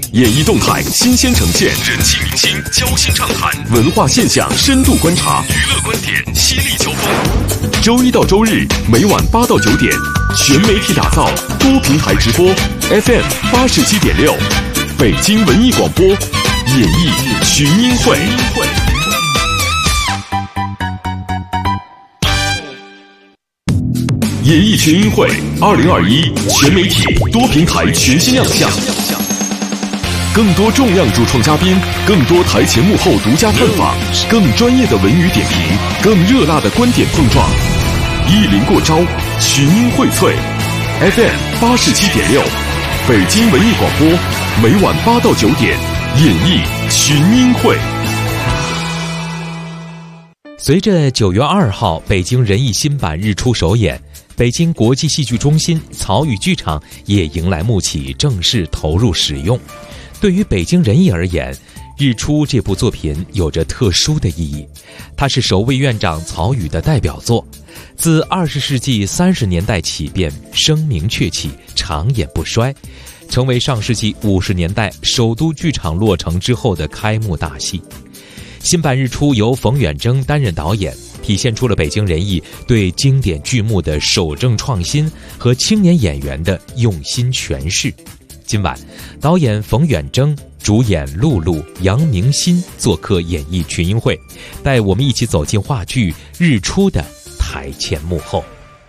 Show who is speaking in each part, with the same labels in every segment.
Speaker 1: 演艺动态新鲜呈现，人气明星交心畅谈，文化现象深度观察，娱乐观点犀利交锋。周一到周日每晚8到9点，全媒体打造，多平台直播 ，FM 87.6，北京文艺广播，演艺群英会。演艺群英会2021全媒体多平台全新亮相，更多重量主创嘉宾，更多台前幕后独家探访，更专业的文娱点评，更热辣的观点碰撞。一临过招，群英荟萃 ，FM 87.6，北京文艺广播，每晚8到9点，演艺群英会。
Speaker 2: 随着9月2号北京人艺新版日出首演，北京国际戏剧中心曹禺剧场也迎来幕启，正式投入使用。对于北京人艺而言，日出这部作品有着特殊的意义，它是首位院长曹禺的代表作，自20世纪30年代起便声名鹊起，长演不衰，成为上世纪50年代首都剧场落成之后的开幕大戏。新版日出由冯远征担任导演，体现出了北京人艺对经典剧目的守正创新和青年演员的用心诠释。今晚，导演冯远征、主演陆路、杨明新做客演艺群英会，带我们一起走进话剧《日出》的台前幕后。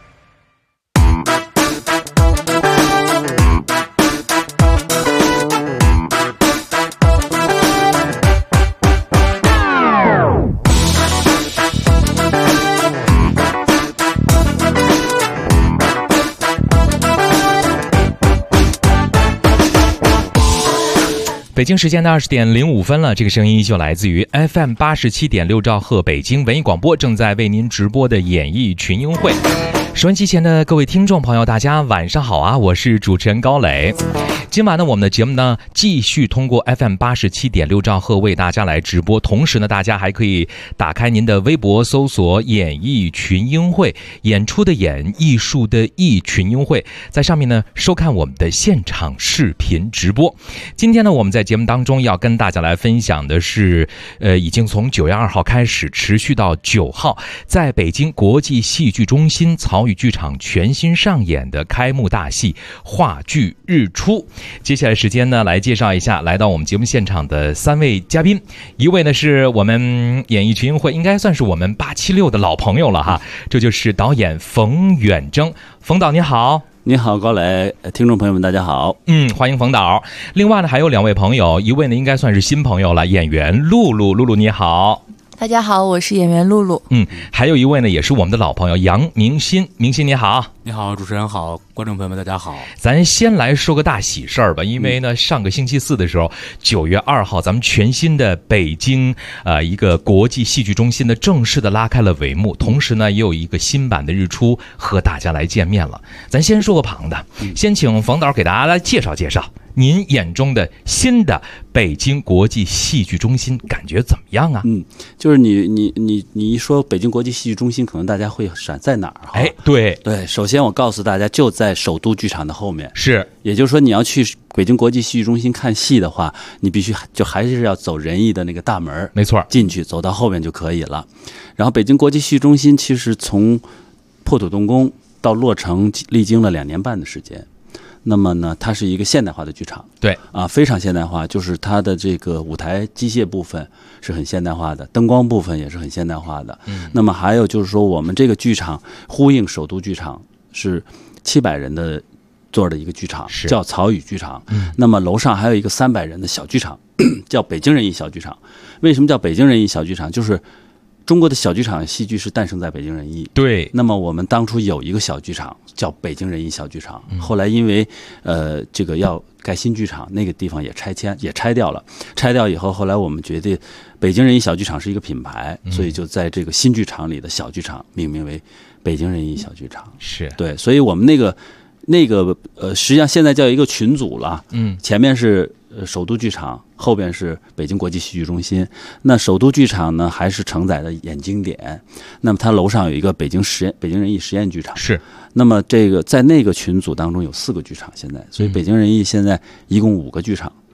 Speaker 2: 北京时间的20点05分了，这个声音就来自于 FM 87.6兆赫北京文艺广播，正在为您直播的演艺群英会。收音机前的各位听众朋友，大家晚上好啊！我是主持人高磊。今晚呢，我们的节目呢继续通过 FM 87.6兆赫为大家来直播，同时呢，大家还可以打开您的微博，搜索演艺群英会，演出的演，艺术的艺，群英会，在上面呢收看我们的现场视频直播。今天呢，我们在节目当中要跟大家来分享的是，已经从9月2号开始持续到9号，在北京国际戏剧中心曹禺剧场全新上演的开幕大戏话剧《日出》。接下来时间呢，来介绍一下来到我们节目现场的3位嘉宾。一位呢是我们演艺群英会应该算是我们876的老朋友了哈，这就是导演冯远征。冯导你好。
Speaker 3: 你好，高磊，听众朋友们大家好。
Speaker 2: 欢迎冯导。另外呢还有2位朋友，一位呢应该算是新朋友了，演员露露。露露你好。
Speaker 4: 大家好，我是演员露露。
Speaker 2: 还有一位呢也是我们的老朋友杨明新。明新你好。
Speaker 5: 你好，主持人好，观众朋友们大家好。
Speaker 2: 咱先来说个大喜事儿吧，因为呢上个星期四的时候，9月2号咱们全新的北京一个国际戏剧中心的正式的拉开了帷幕，同时呢也有一个新版的日出和大家来见面了。咱先说个旁的，先请冯导给大家来介绍介绍您眼中的新的北京国际戏剧中心感觉怎么样啊？
Speaker 3: 就是你一说北京国际戏剧中心，可能大家会闪在哪儿？
Speaker 2: 对，
Speaker 3: 首先我告诉大家，就在首都剧场的后面。
Speaker 2: 是，
Speaker 3: 也就是说，你要去北京国际戏剧中心看戏的话，你必须就还是要走人艺的那个大门，
Speaker 2: 没错，
Speaker 3: 进去走到后面就可以了。然后北京国际戏剧中心其实从破土动工到落成，历经了2年半的时间。那么呢，它是一个现代化的剧场，
Speaker 2: 对
Speaker 3: 啊，非常现代化，就是它的这个舞台机械部分是很现代化的，灯光部分也是很现代化的。那么还有就是说，我们这个剧场呼应首都剧场，是700人的座的一个剧场，叫曹禺剧场。那么楼上还有一个300人的小剧场，叫北京人艺小剧场。为什么叫北京人艺小剧场？就是中国的小剧场戏剧是诞生在北京人艺。对，那么我们当初有一个小剧场叫北京人艺小剧场，后来因为这个要盖新剧场，那个地方也拆掉了。拆掉以后，后来我们决定北京人艺小剧场是一个品牌，所以就在这个新剧场里的小剧场命名为北京人艺小剧场。是，对，所以我们那个实际上现在叫一个群组了。前面是首都剧场，后边是北京国际戏剧中心。那首都剧场呢，还是承载的演经典。那么它楼上有一个北京人艺实验剧场。是。那么这个在那个群组当中有4个剧场，现在，所以北京人艺现在一共5个剧场。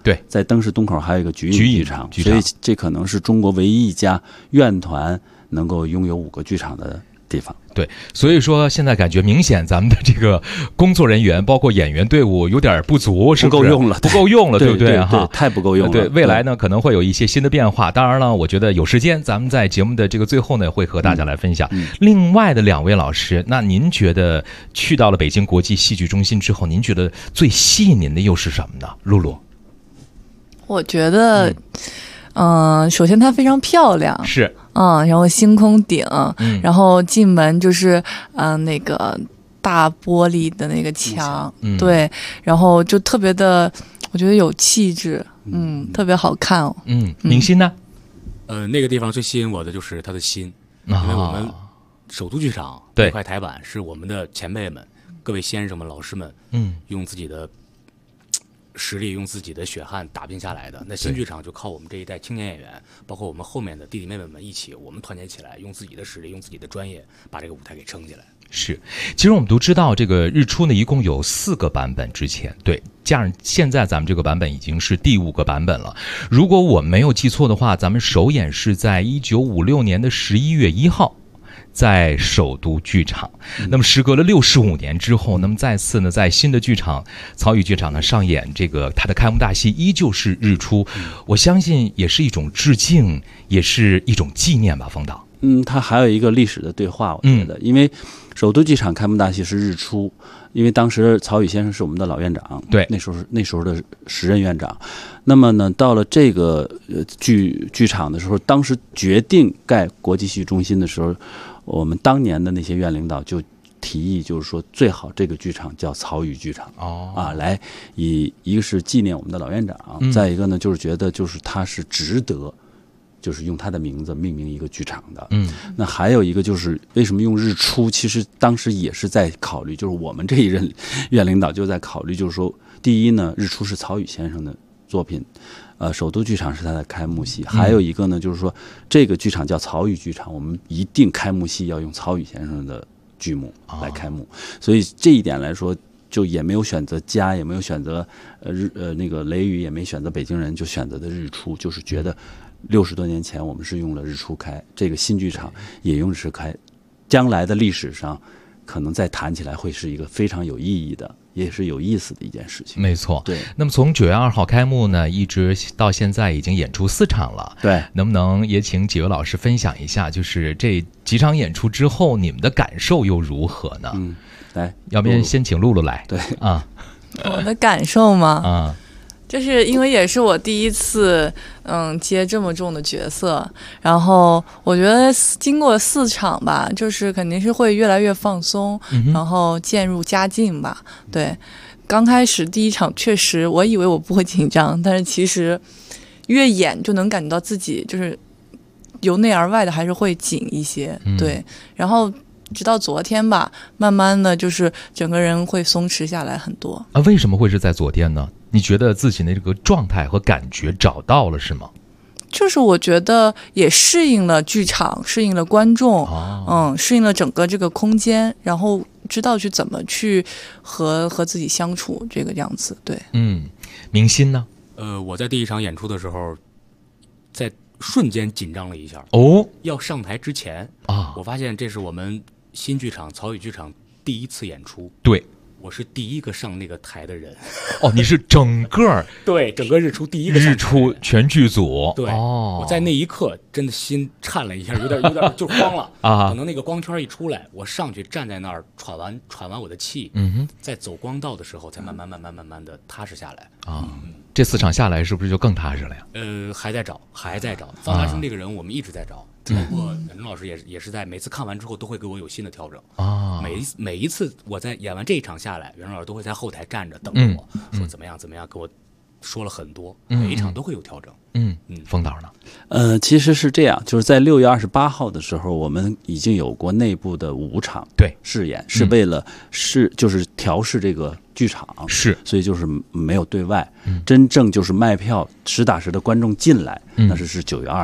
Speaker 2: 对，
Speaker 3: 在灯市东口还有一个菊影剧场，
Speaker 2: 剧
Speaker 3: 所以这可能是中国唯一一家院团能够拥有5个剧场的地方。
Speaker 2: 对，所以说现在感觉明显咱们的这个工作人员包括演员队伍有点不足，是不是？
Speaker 3: 不够用了，
Speaker 2: 不够用了，对不对？哈，
Speaker 3: 太不够用了。
Speaker 2: 对，未来呢可能会有一些新的变化。当然了，我觉得有时间咱们在节目的这个最后呢会和大家来分享。另外的2位老师，那您觉得去到了北京国际戏剧中心之后，您觉得最吸引您的又是什么呢？露露，
Speaker 4: 我觉得，首先它非常漂亮，
Speaker 2: 是，
Speaker 4: 然后星空顶，然后进门就是那个大玻璃的那个墙，对，然后就特别的，我觉得有气质，特别好看哦。
Speaker 2: 明心呢？
Speaker 5: 那个地方最吸引我的就是它的心，因为我们首都剧场这块台板是我们的前辈们、各位先生们、老师们，用自己的实力用自己的血汗打拼下来的。那新剧场就靠我们这一代青年演员，包括我们后面的弟弟妹妹们一起，我们团结起来，用自己的实力，用自己的专业，把这个舞台给撑起来。
Speaker 2: 是，其实我们都知道，这个日出呢一共有4个版本，之前对，加上现在咱们这个版本已经是第5个版本了。如果我没有记错的话，咱们首演是在1956年的11月1号。在首都剧场，那么时隔了65年之后，那么再次呢，在新的剧场曹禺剧场呢上演这个它的开幕大戏，依旧是日出。我相信也是一种致敬，也是一种纪念吧，冯导。
Speaker 3: 它还有一个历史的对话，我觉得，因为首都剧场开幕大戏是日出，因为当时曹禺先生是我们的老院长，
Speaker 2: 对，
Speaker 3: 那时候的时任院长。那么呢，到了这个剧场的时候，当时决定盖国际戏剧中心的时候，我们当年的那些院领导就提议，就是说最好这个剧场叫曹禺剧场，来一个是纪念我们的老院长，再一个呢就是觉得就是他是值得，就是用他的名字命名一个剧场的。那还有一个就是为什么用日出，其实当时也是在考虑，就是我们这一任院领导就在考虑，就是说第一呢，日出是曹禺先生的作品，首都剧场是他的开幕戏，还有一个呢，就是说这个剧场叫曹禺剧场，我们一定开幕戏要用曹禺先生的剧目来开幕，所以这一点来说，就也没有选择家，也没有选择那个雷雨，也没选择北京人，就选择的日出，就是觉得60多年前我们是用了日出开，这个新剧场也用日出开，将来的历史上可能再谈起来会是一个非常有意义的，也是有意思的一件事情。
Speaker 2: 没错，
Speaker 3: 对。
Speaker 2: 那么从9月2号开幕呢，一直到现在已经演出4场了。
Speaker 3: 对，
Speaker 2: 能不能也请几位老师分享一下，就是这几场演出之后，你们的感受又如何呢？
Speaker 3: 来，
Speaker 2: 要不然先请露露来。
Speaker 3: 对
Speaker 4: 我的感受吗？
Speaker 2: 就是
Speaker 4: 因为也是我第一次接这么重的角色，然后我觉得经过4场吧，就是肯定是会越来越放松，然后渐入佳境吧。对，刚开始第1场确实我以为我不会紧张，但是其实越演就能感觉到自己就是由内而外的还是会紧一些。对，然后直到昨天吧，慢慢的就是整个人会松弛下来很多。
Speaker 2: 为什么会是在昨天呢？你觉得自己的这个状态和感觉找到了是吗？
Speaker 4: 就是我觉得也适应了剧场，适应了观众，适应了整个这个空间，然后知道去怎么去和自己相处这个样子。对，
Speaker 2: 明心呢？
Speaker 5: 我在第1场演出的时候，在瞬间紧张了一下。要上台之前我发现这是我们新剧场曹禺剧场第1次演出。
Speaker 2: 对。
Speaker 5: 我是第1个上那个台的人。
Speaker 2: 你是整个
Speaker 5: 对整个日出第1个上台
Speaker 2: 日出全剧组。
Speaker 5: 对，我在那一刻真的心颤了一下，有点就慌了可能那个光圈一出来，我上去站在那儿喘完我的气，在走光道的时候才慢慢的踏实下来。
Speaker 2: 这4场下来是不是就更踏实了呀？
Speaker 5: 还在找方大生这个人我们一直在找，包括任老师也是在每次看完之后都会给我有新的调整。每一次我在演完这1场下来，任老师都会在后台站着等着我，说怎么样，给我说了很多，每一场都会有调整。
Speaker 2: 冯导呢？
Speaker 3: 其实是这样，就是在6月28号的时候，我们已经有过内部的5场试演，是为了就是调试这个剧场，所以就是没有对外，真正就是卖票实打实的观众进来，那是9月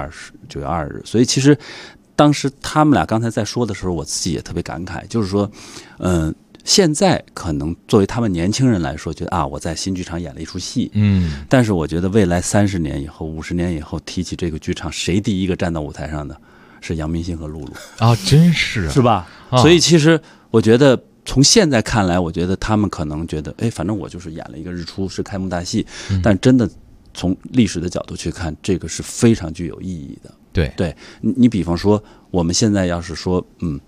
Speaker 3: 2日。所以其实当时他们俩刚才在说的时候，我自己也特别感慨，就是说， 现在可能作为他们年轻人来说，觉得啊，我在新剧场演了一出戏，但是我觉得未来30年以后、50年以后，提起这个剧场，谁第一个站到舞台上的？是杨明星和露露
Speaker 2: 啊，真是
Speaker 3: 是吧？所以其实我觉得从现在看来，我觉得他们可能觉得，哎，反正我就是演了一个日出是开幕大戏，但真的从历史的角度去看，这个是非常具有意义的。对，你比方说，我们现在要是说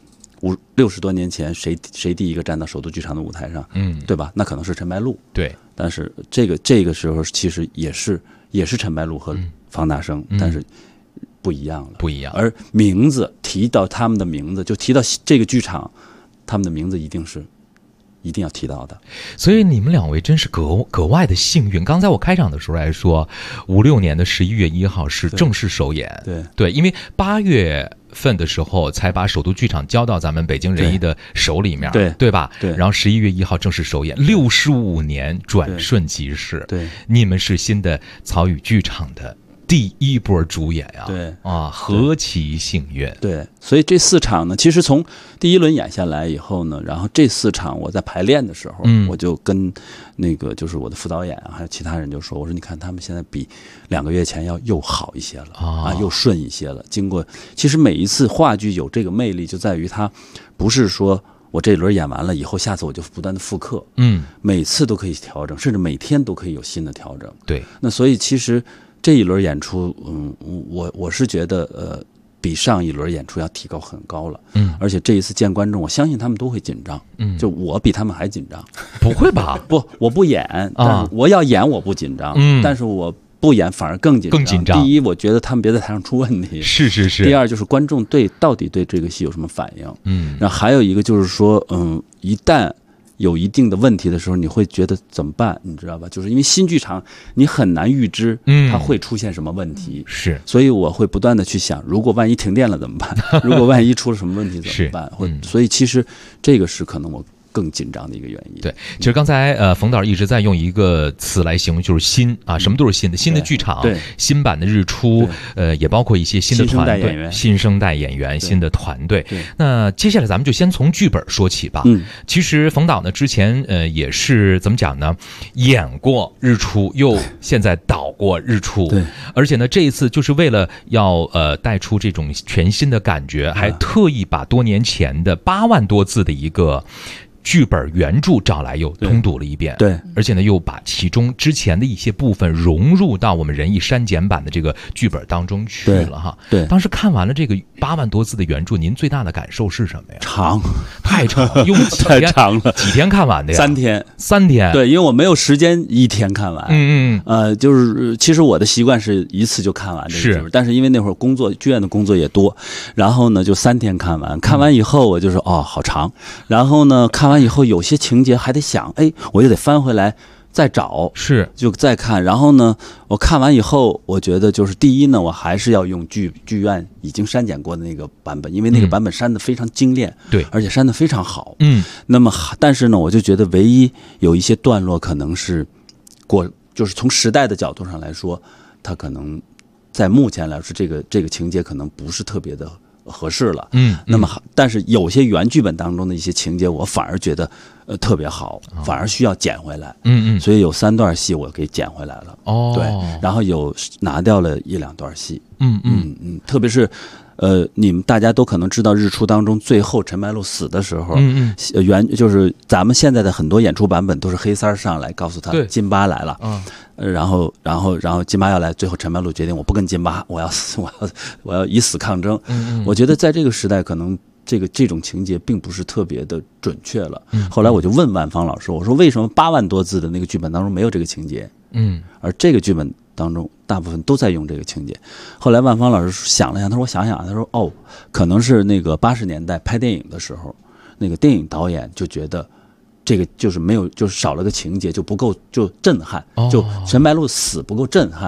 Speaker 3: ，60多年前谁第一个站到首都剧场的舞台上，对吧？那可能是陈白露，
Speaker 2: 对。
Speaker 3: 但是这个时候其实也是陈白露和方大生，但是不一样了，
Speaker 2: 不一样。
Speaker 3: 而名字提到他们的名字，就提到这个剧场，他们的名字一定要提到的。
Speaker 2: 所以你们两位真是格外的幸运。刚才我开场的时候来说，56年的11月1号是正式首演，对，因为8月份的时候才把首都剧场交到咱们北京人艺的手里面，对吧？对。然后11月1号正式首演，65年转瞬即逝。
Speaker 3: 对，
Speaker 2: 你们是新的曹禺剧场的第一波主演呀，
Speaker 3: 对
Speaker 2: 啊，何其幸运！
Speaker 3: 对，所以这4场呢，其实从第1轮演下来以后呢，然后这4场我在排练的时候，我就跟那个就是我的副导演还有其他人就说，我说你看他们现在比2个月前又好一些了啊，又顺一些了。经过其实每一次话剧有这个魅力，就在于它不是说我这轮演完了以后，下次我就不断的复刻，每次都可以调整，甚至每天都可以有新的调整。
Speaker 2: 对，
Speaker 3: 那所以其实这一轮演出，我是觉得比上一轮演出要提高很高了，而且这一次见观众，我相信他们都会紧张，就我比他们还紧张。
Speaker 2: 不会吧？
Speaker 3: 不，我不演，但是我要演我不紧张，但是我不演反而更紧张。第一，我觉得他们别在台上出问题，
Speaker 2: 是。
Speaker 3: 第二，就是观众到底对这个戏有什么反应，然后还有一个就是说，一旦有一定的问题的时候，你会觉得怎么办？你知道吧？就是因为新剧场你很难预知它会出现什么问题，
Speaker 2: 是，
Speaker 3: 所以我会不断的去想，如果万一停电了怎么办？如果万一出了什么问题怎么办？所以其实这个是可能我更紧张的一个原因。
Speaker 2: 对，其实刚才冯导一直在用一个词来形容，就是新啊，什么都是新的，新的剧场，新版的日出，也包括一些新的团队、新生代演员、新的团队。那接下来咱们就先从剧本说起吧。其实冯导呢之前也是怎么讲呢？演过日出，又现在导过日出，
Speaker 3: 对，
Speaker 2: 而且呢这一次就是为了要带出这种全新的感觉，还特意把多年前的8万多字的一个剧本原著找来又通读了一遍，
Speaker 3: 对，
Speaker 2: 而且呢又把其中之前的一些部分融入到我们人艺删减版的这个剧本当中去了哈。
Speaker 3: 对，
Speaker 2: 当时看完了这个8万多字的原著，您最大的感受是什么呀？
Speaker 3: 长，
Speaker 2: 太长，用
Speaker 3: 太长了，
Speaker 2: 几天看完的呀？3天。
Speaker 3: 对，因为我没有时间1天看完。就是其实我的习惯是一次就看完这个剧本，但是因为那会儿剧院的工作也多，然后呢就3天看完。看完以后我就说好长，然后呢看完以后有些情节还得想，我就得翻回来再找，就再看。然后呢我看完以后，我觉得就是第一呢，我还是要用剧院已经删减过的那个版本，因为那个版本删得非常精炼，
Speaker 2: 对，
Speaker 3: 而且删得非常好。那么但是呢我就觉得唯一有一些段落可能是就是从时代的角度上来说，它可能在目前来说这个情节可能不是特别的合适了。那么但是有些原剧本当中的一些情节，我反而觉得特别好，反而需要剪回来。所以有3段戏我给剪回来了。对，然后有拿掉了1、2段戏。特别是你们大家都可能知道，日出当中最后陈白露死的时候，就是咱们现在的很多演出版本都是黑三上来告诉他金巴来了，然后金巴要来，最后陈白露决定我不跟金巴，我要以死抗争。我觉得在这个时代可能这种情节并不是特别的准确了。后来我就问万芳老师，我说为什么8万多字的那个剧本当中没有这个情节？而这个剧本当中大部分都在用这个情节。后来万芳老师想了想，他说我想想，他说可能是那个80年代拍电影的时候，那个电影导演就觉得这个就是没有，就是少了个情节就不够就震撼，就陈白露死不够震撼，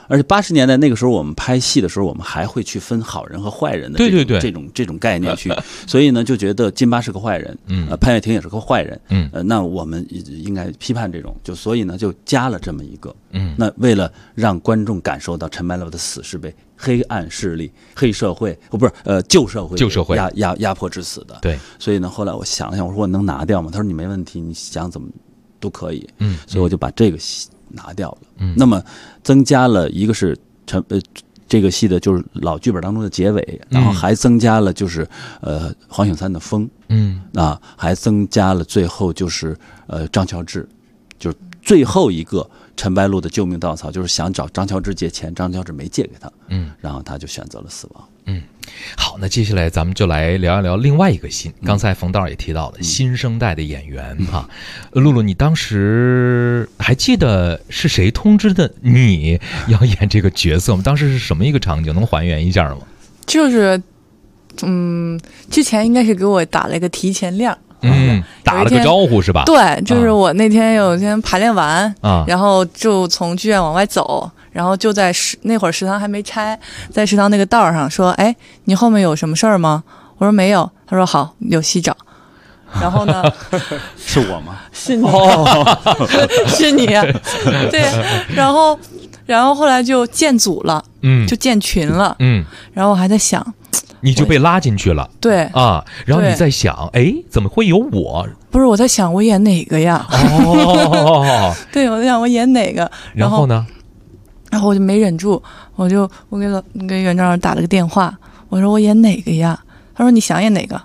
Speaker 3: 而且80年代那个时候我们拍戏的时候，我们还会去分好人和坏人的这种概念去，所以呢就觉得金巴是个坏人，潘粤庭也是个坏人，那我们应该批判这种，所以呢就加了这么一个，那为了让观众感受到陈白露的死是被黑暗势力、黑社会旧社会压迫致死的，
Speaker 2: 对，
Speaker 3: 所以呢后来我想了想，我说我能拿掉吗？他说你没问题，你想怎么都可以，所以我就把这个戏拿掉了，那么增加了一个是这个戏的就是老剧本当中的结尾，然后还增加了就是黄醒三的风，还增加了最后就是张乔治，就是最后一个陈白露的救命稻草，就是想找张乔治借钱，张乔治没借给他，然后他就选择了死亡。
Speaker 2: 好，那接下来咱们就来聊一聊另外一个新，刚才冯导也提到了新生代的演员哈。露露，你当时还记得是谁通知的你要演这个角色吗？当时是什么一个场景，能还原一下吗？
Speaker 4: 就是之前应该是给我打了一个提前量，
Speaker 2: 打了个招呼是吧？
Speaker 4: 对，就是我那天有一天排练完然后就从剧院往外走，然后就在那会儿食堂还没拆，在食堂那个道上说，哎，你后面有什么事儿吗？我说没有。他说好，有戏找。然后呢
Speaker 3: 是我吗？
Speaker 4: 是你，是你，对。然后后来就建组了，就建群了，然后我还在想，
Speaker 2: 你就被拉进去了，
Speaker 4: 对啊，
Speaker 2: 然后你在想，哎，怎么会有我？
Speaker 4: 不是，我在想我演哪个呀？对，我在想我演哪个？
Speaker 2: 然后呢？
Speaker 4: 然后我就没忍住，我给袁照打了个电话，我说我演哪个呀？他说你想演哪个？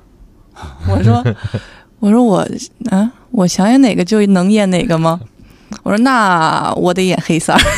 Speaker 4: 我说我想演哪个就能演哪个吗？我说那我得演黑三儿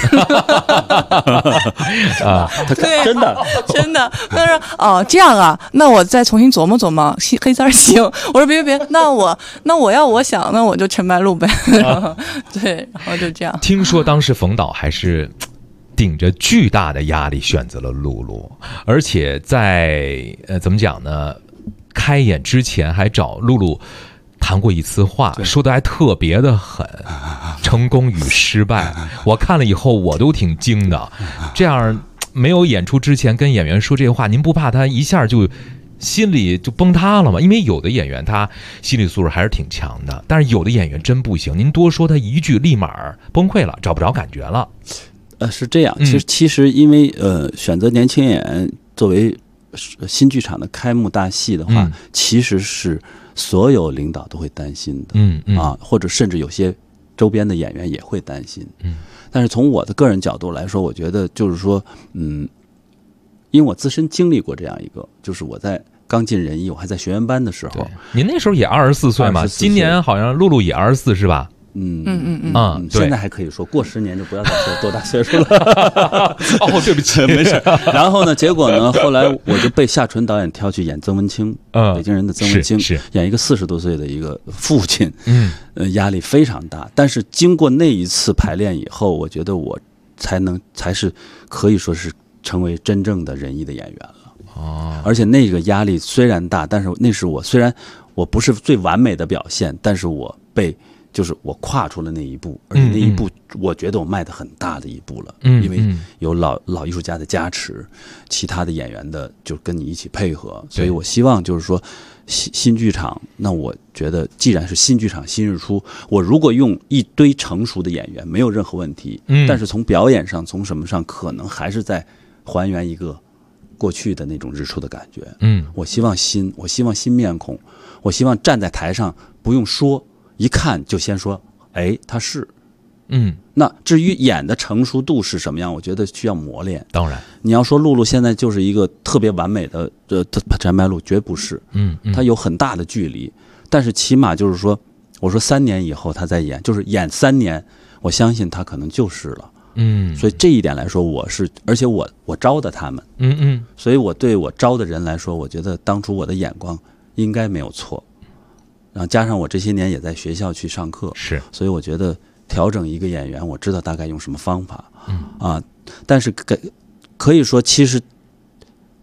Speaker 3: 对，
Speaker 4: 真的。他说哦这样啊，那我再重新琢磨琢磨，黑三儿行。我说别，那我想那我就陈白露呗。对，然后就这样。
Speaker 2: 听说当时冯导还是顶着巨大的压力选择了露露，而且在怎么讲呢？开演之前还找露露谈过一次话，说的还特别的狠，成功与失败。我看了以后我都挺惊的，这样没有演出之前跟演员说这话，您不怕他一下就心里就崩塌了吗？因为有的演员他心理素质还是挺强的，但是有的演员真不行，您多说他一句立马崩溃了，找不着感觉了。
Speaker 3: 是这样，其实因为选择年轻演员作为新剧场的开幕大戏的话，其实是所有领导都会担心的，或者甚至有些周边的演员也会担心，但是从我的个人角度来说，我觉得就是说，因为我自身经历过这样一个，就是我在刚进人艺，我还在学员班的时候，
Speaker 2: 您那时候也24岁嘛，今年好像露露也24是吧？
Speaker 3: 现在还可以说，过10年就不要再说多大岁数了。
Speaker 2: 哦，对不起，
Speaker 3: 没事。然后呢，结果呢，后来我就被夏纯导演挑去演曾文清，北京人的曾文清，演一个40多岁的一个父亲，压力非常大。但是经过那一次排练以后，我觉得我才是可以说是成为真正的人艺的演员了。而且那个压力虽然大，但是那是虽然我不是最完美的表现，但是就是我跨出了那一步，而且那一步我觉得我迈得很大的一步了，因为有老艺术家的加持，其他的演员的就跟你一起配合，所以我希望就是说新剧场，那我觉得既然是新剧场新日出，我如果用一堆成熟的演员没有任何问题，但是从表演上从什么上可能还是在还原一个过去的那种日出的感觉，我希望新面孔，我希望站在台上不用说，一看就先说，哎，他是，那至于演的成熟度是什么样，我觉得需要磨练。
Speaker 2: 当然，
Speaker 3: 你要说露露现在就是一个特别完美的陈白露，绝不是，他有很大的距离，但是起码就是说，我说3年以后他再演，就是演3年，我相信他可能就是了。所以这一点来说，而且我招的他们，所以我对我招的人来说，我觉得当初我的眼光应该没有错。然后加上我这些年也在学校去上课，所以我觉得调整一个演员，我知道大概用什么方法，但是可以说，其实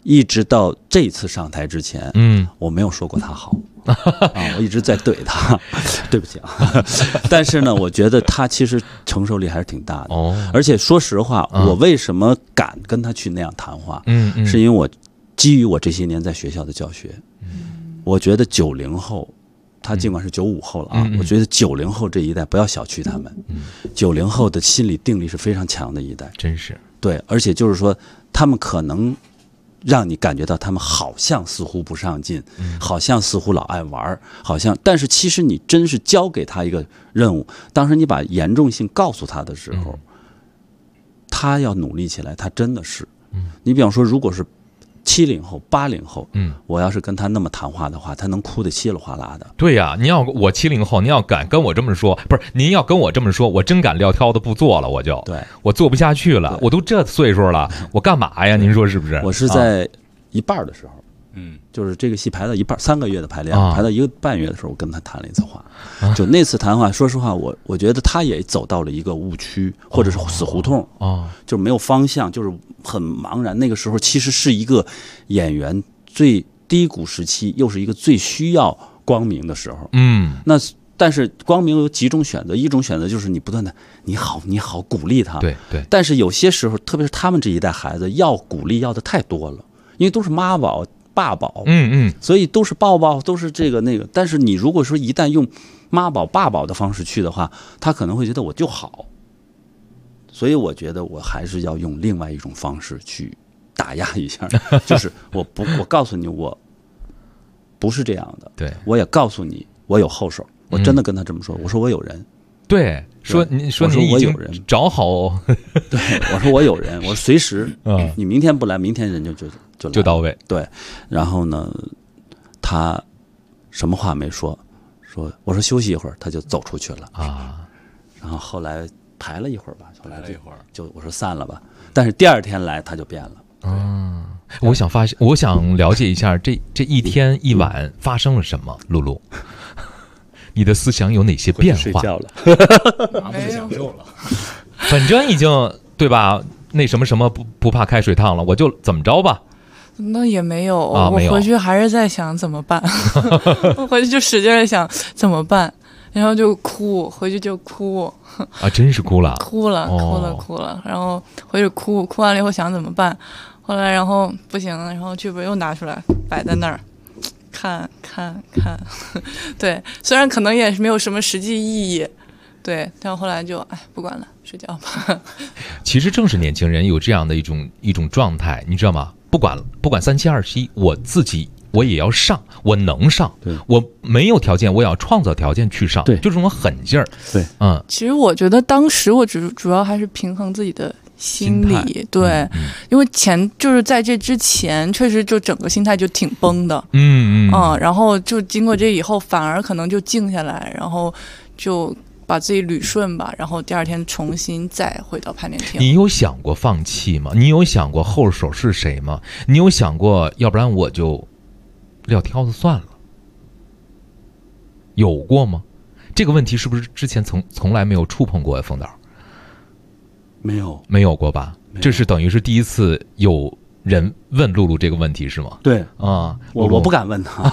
Speaker 3: 一直到这次上台之前，我没有说过他好我一直在怼他，对不起啊。但是呢，我觉得他其实承受力还是挺大的。而且说实话，我为什么敢跟他去那样谈话？是因为我基于我这些年在学校的教学，我觉得90后，他尽管是95后了啊，我觉得90后这一代不要小觑他们。90后的心理定力是非常强的一代，
Speaker 2: 真是
Speaker 3: 对，而且就是说，他们可能让你感觉到他们好像似乎不上进，好像似乎老爱玩，好像，但是其实你真是交给他一个任务，当时你把严重性告诉他的时候，他要努力起来，他真的是。你比方说，如果是70后、80后，我要是跟他那么谈话的话，他能哭得稀里哗啦的。
Speaker 2: 对呀，您要我70后，您要敢跟我这么说，不是您要跟我这么说，我真敢撂挑子不做了，我做不下去了，我都这岁数了，我干嘛呀？您说是不是？
Speaker 3: 我是在一半的时候，就是这个戏排到一半，3个月的排练，排到1个半月的时候，我跟他谈了一次话。就那次谈话，说实话，我觉得他也走到了一个误区，或者是死胡同，就没有方向，就是很茫然。那个时候其实是一个演员最低谷时期，又是一个最需要光明的时候。那但是光明有几种选择，一种选择就是你不断的你好鼓励他，
Speaker 2: 对。
Speaker 3: 但是有些时候，特别是他们这一代孩子，要鼓励要的太多了，因为都是妈宝爸宝，所以都是抱抱，都是这个那个。但是你如果说一旦用妈宝爸宝的方式去的话，他可能会觉得我就好。所以我觉得我还是要用另外一种方式去打压一下，就是我告诉你我不是这样的，
Speaker 2: 对，
Speaker 3: 我也告诉你我有后手，我真的跟他这么说，我说我有人。
Speaker 2: 对，说你已经找好，
Speaker 3: 对，我说我有人，我说随时，你明天不来，明天人就
Speaker 2: 到位。
Speaker 3: 对，然后呢，他什么话没说，我说休息一会儿，他就走出去了啊。然后后来排了一会儿吧，后来就我说散了吧，但是第二天来他就变了。
Speaker 2: 我想了解一下这一天一晚发生了什么，露露。你的思想有哪些变化？
Speaker 3: 睡觉了，
Speaker 5: 没享受了。
Speaker 2: 反正已经对吧？那什么不怕开水烫了，我就怎么着吧。
Speaker 4: 那也没有，我回去还是在想怎么办。我回去就使劲的想怎么办，然后就哭，回去就哭。
Speaker 2: 啊，真是哭了，
Speaker 4: 哭了，然后回去哭完了以后想怎么办，后来然后不行，然后剧本又拿出来摆在那儿。看，对，虽然可能也是没有什么实际意义，对，但后来就不管了，睡觉吧。
Speaker 2: 其实正是年轻人有这样的一种状态，你知道吗？不管37、27，我也要上，我能上，我没有条件，我也要创造条件去上，
Speaker 3: 对，
Speaker 2: 就这种狠劲儿。
Speaker 3: 对，
Speaker 4: 其实我觉得当时我主要还是平衡自己的心理，对，因为就是在这之前，确实就整个心态就挺崩的，然后就经过这以后，反而可能就静下来，然后就把自己捋顺吧，然后第二天重新再回到排练厅。
Speaker 2: 你有想过放弃吗？你有想过后手是谁吗？你有想过，要不然我就撂挑子算了？有过吗？这个问题是不是之前从来没有触碰过呀，冯导？没有过吧？这是等于是第一次有人问露露这个问题是吗？
Speaker 3: 对
Speaker 2: 啊，
Speaker 3: 我不敢问他。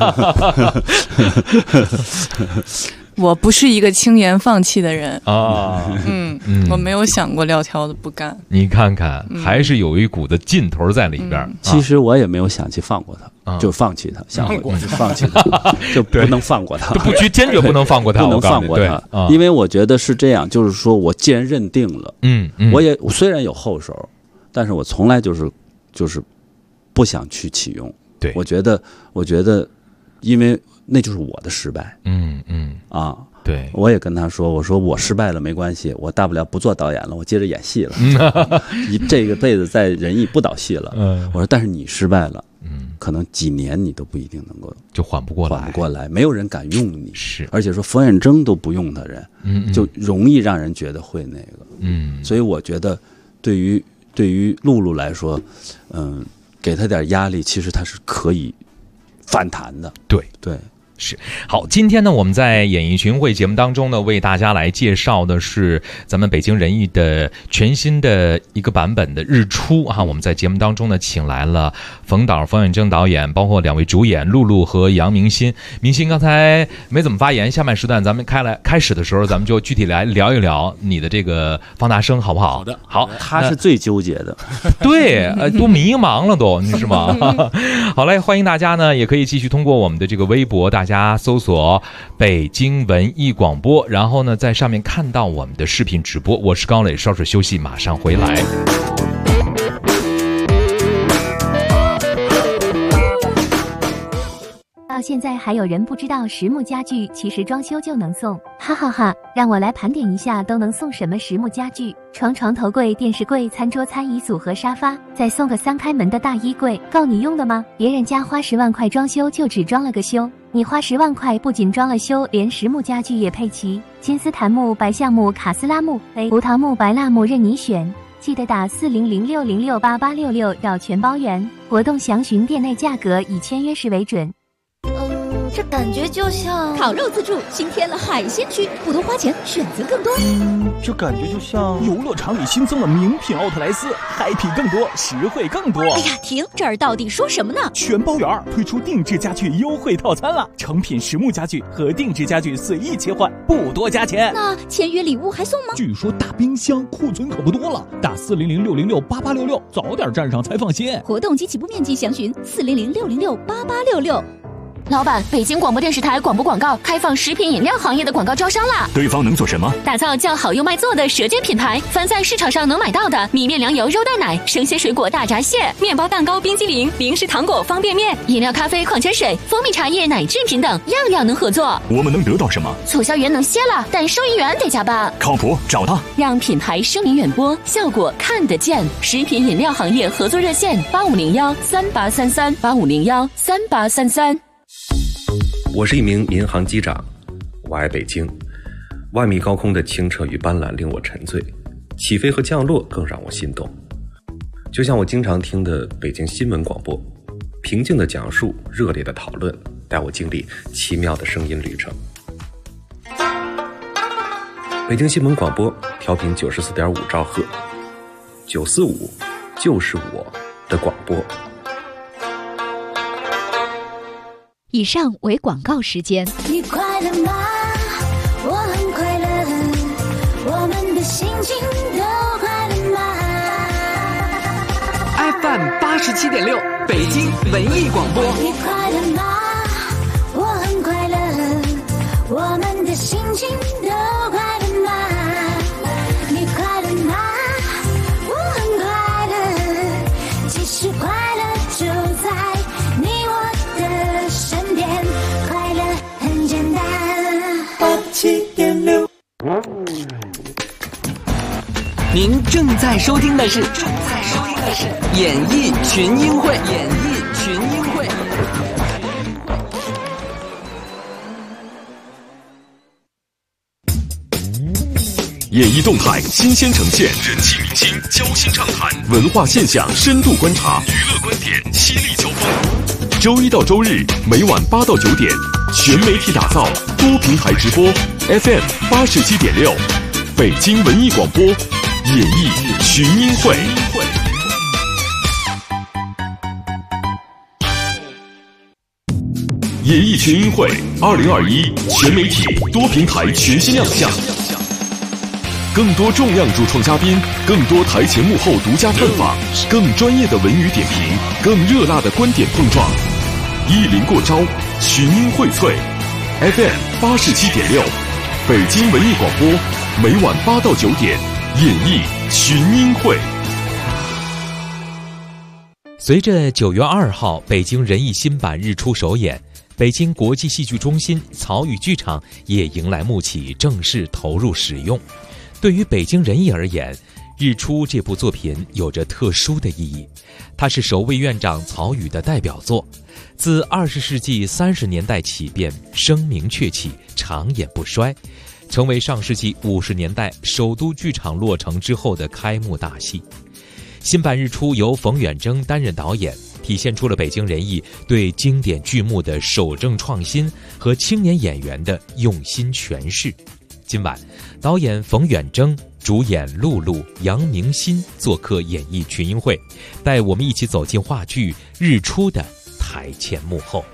Speaker 4: 我不是一个轻言放弃的人
Speaker 2: 啊，
Speaker 4: 我没有想过撂挑子不干。
Speaker 2: 你看看，还是有一股的劲头在里边。
Speaker 3: 其实我也没有想去放过他，就放弃他，想过去放弃他，就不能放过他，
Speaker 2: 坚决不能放过他，
Speaker 3: 不能放过他。因为我觉得是这样，就是说我既然认定了，我虽然有后手，但是我从来就是不想去启用。
Speaker 2: 对，
Speaker 3: 我觉得，因为那就是我的失败。对，我也跟他说，我说我失败了没关系，我大不了不做导演了，我接着演戏了。这个辈子在仁义不导戏了。我说，但是你失败了，可能几年你都不一定能够
Speaker 2: 就缓不过来，
Speaker 3: 没有人敢用你。
Speaker 2: 是，
Speaker 3: 而且说冯远征都不用的人，就容易让人觉得会那个。所以我觉得，对于露露来说，给他点压力，其实他是可以反弹的。
Speaker 2: 对。 是。好，今天呢，我们在演艺群会节目当中呢，为大家来介绍的是咱们北京人艺的全新的一个版本的日出啊。我们在节目当中呢，请来了冯远征导演，包括2位主演露露和杨明新。明新刚才没怎么发言，下半时段咱们开始的时候，咱们就具体来聊一聊你的这个方大生，好不好？
Speaker 5: 好的，
Speaker 2: 好，
Speaker 3: 他是最纠结的，
Speaker 2: 对，多迷茫了都，是吗？好嘞，欢迎大家呢，也可以继续通过我们的这个微博，大家搜索北京文艺广播，然后呢，在上面看到我们的视频直播。我是高磊，稍事休息，马上回来。
Speaker 6: 到现在还有人不知道实木家具其实装修就能送，哈哈哈！让我来盘点一下都能送什么实木家具：床头柜、电视柜、餐桌、餐椅组和沙发，再送个3开门的大衣柜，够你用的吗？别人家花10万块装修就只装了个修，你花10万块不仅装了修，连实木家具也配齐，金丝檀木、白橡木、卡斯拉木、葡萄木、白蜡木任你选。记得打4006068866要全包圆，活动详询店内价格，以签约时为准。
Speaker 7: 这感觉就像
Speaker 8: 烤肉自助新添了海鲜区，不多花钱，选择更多。
Speaker 9: 这感觉就像游乐场里新增了名品奥特莱斯，嗨皮更多，实惠更多。
Speaker 8: 哎呀，停！这儿到底说什么呢？
Speaker 9: 全包圆推出定制家具优惠套餐了，成品实木家具和定制家具随意切换，不多加钱。
Speaker 8: 那签约礼物还送吗？
Speaker 9: 据说大冰箱库存可不多了，打4006068866，早点站上才放心。
Speaker 8: 活动及起步面积详询4006068866。
Speaker 10: 老板，北京广播电视台广播广告开放食品饮料行业的广告招商啦！
Speaker 1: 对方能做什么？
Speaker 10: 打造叫好又卖座的舌尖品牌，凡在市场上能买到的米面粮油肉蛋奶、生鲜水果大闸蟹、面包蛋糕冰激凌、零食糖果方便面、饮料咖啡矿泉水、蜂蜜茶叶奶制品等，样样能合作。
Speaker 1: 我们能得到什么？
Speaker 10: 促销员能歇了，但收银员得加班。
Speaker 1: 靠谱，找他，
Speaker 10: 让品牌声名远播，效果看得见。食品饮料行业合作热线8501383385013833。
Speaker 11: 我是一名民航机长，我爱北京。万米高空的清澈与斑斓令我沉醉，起飞和降落更让我心动。就像我经常听的北京新闻广播，平静的讲述，热烈的讨论，带我经历奇妙的声音旅程。北京新闻广播调频94.5兆赫，945就是我的广播。
Speaker 8: 以上为广告时间。
Speaker 7: 你快乐吗？我很快乐，我们的心情都快乐吗
Speaker 12: ？FM 87.6，北京文艺广播。
Speaker 7: 你快乐吗？我很快乐，我们的心情都快乐吗？你快乐吗？我很快乐，其实快乐就在你我的身边，快乐很简单。87.6，
Speaker 12: 您正在收听的是演艺群英会。
Speaker 1: 演艺动态新鲜呈现，人气明星交心畅谈，文化现象深度观察，娱乐观点犀利交锋。周一到周日每晚8到9点，全媒体打造，多平台直播 ，FM 87.6，北京文艺广播，演艺群英会。演艺群英会2021全媒体多平台全新亮相。更多重量主创嘉宾，更多台前幕后独家探访，更专业的文娱点评，更热辣的观点碰撞，一临过招，群英荟萃。FM 87.6，北京文艺广播，每晚8到9点，演艺群英会。
Speaker 2: 随着9月2号北京人艺新版日出首演，北京国际戏剧中心曹禺剧场也迎来幕启，正式投入使用。对于北京人艺而言，日出这部作品有着特殊的意义，它是首位院长曹禺的代表作，自20世纪30年代起便声名鹊起，长演不衰，成为上世纪50年代首都剧场落成之后的开幕大戏。新版日出由冯远征担任导演， 体现出了北京人艺对经典剧目的守正创新和青年演员的用心诠释。今晚，导演冯远征、主演露露、杨明新做客演艺群英会，带我们一起走进话剧《日出》的台前幕后。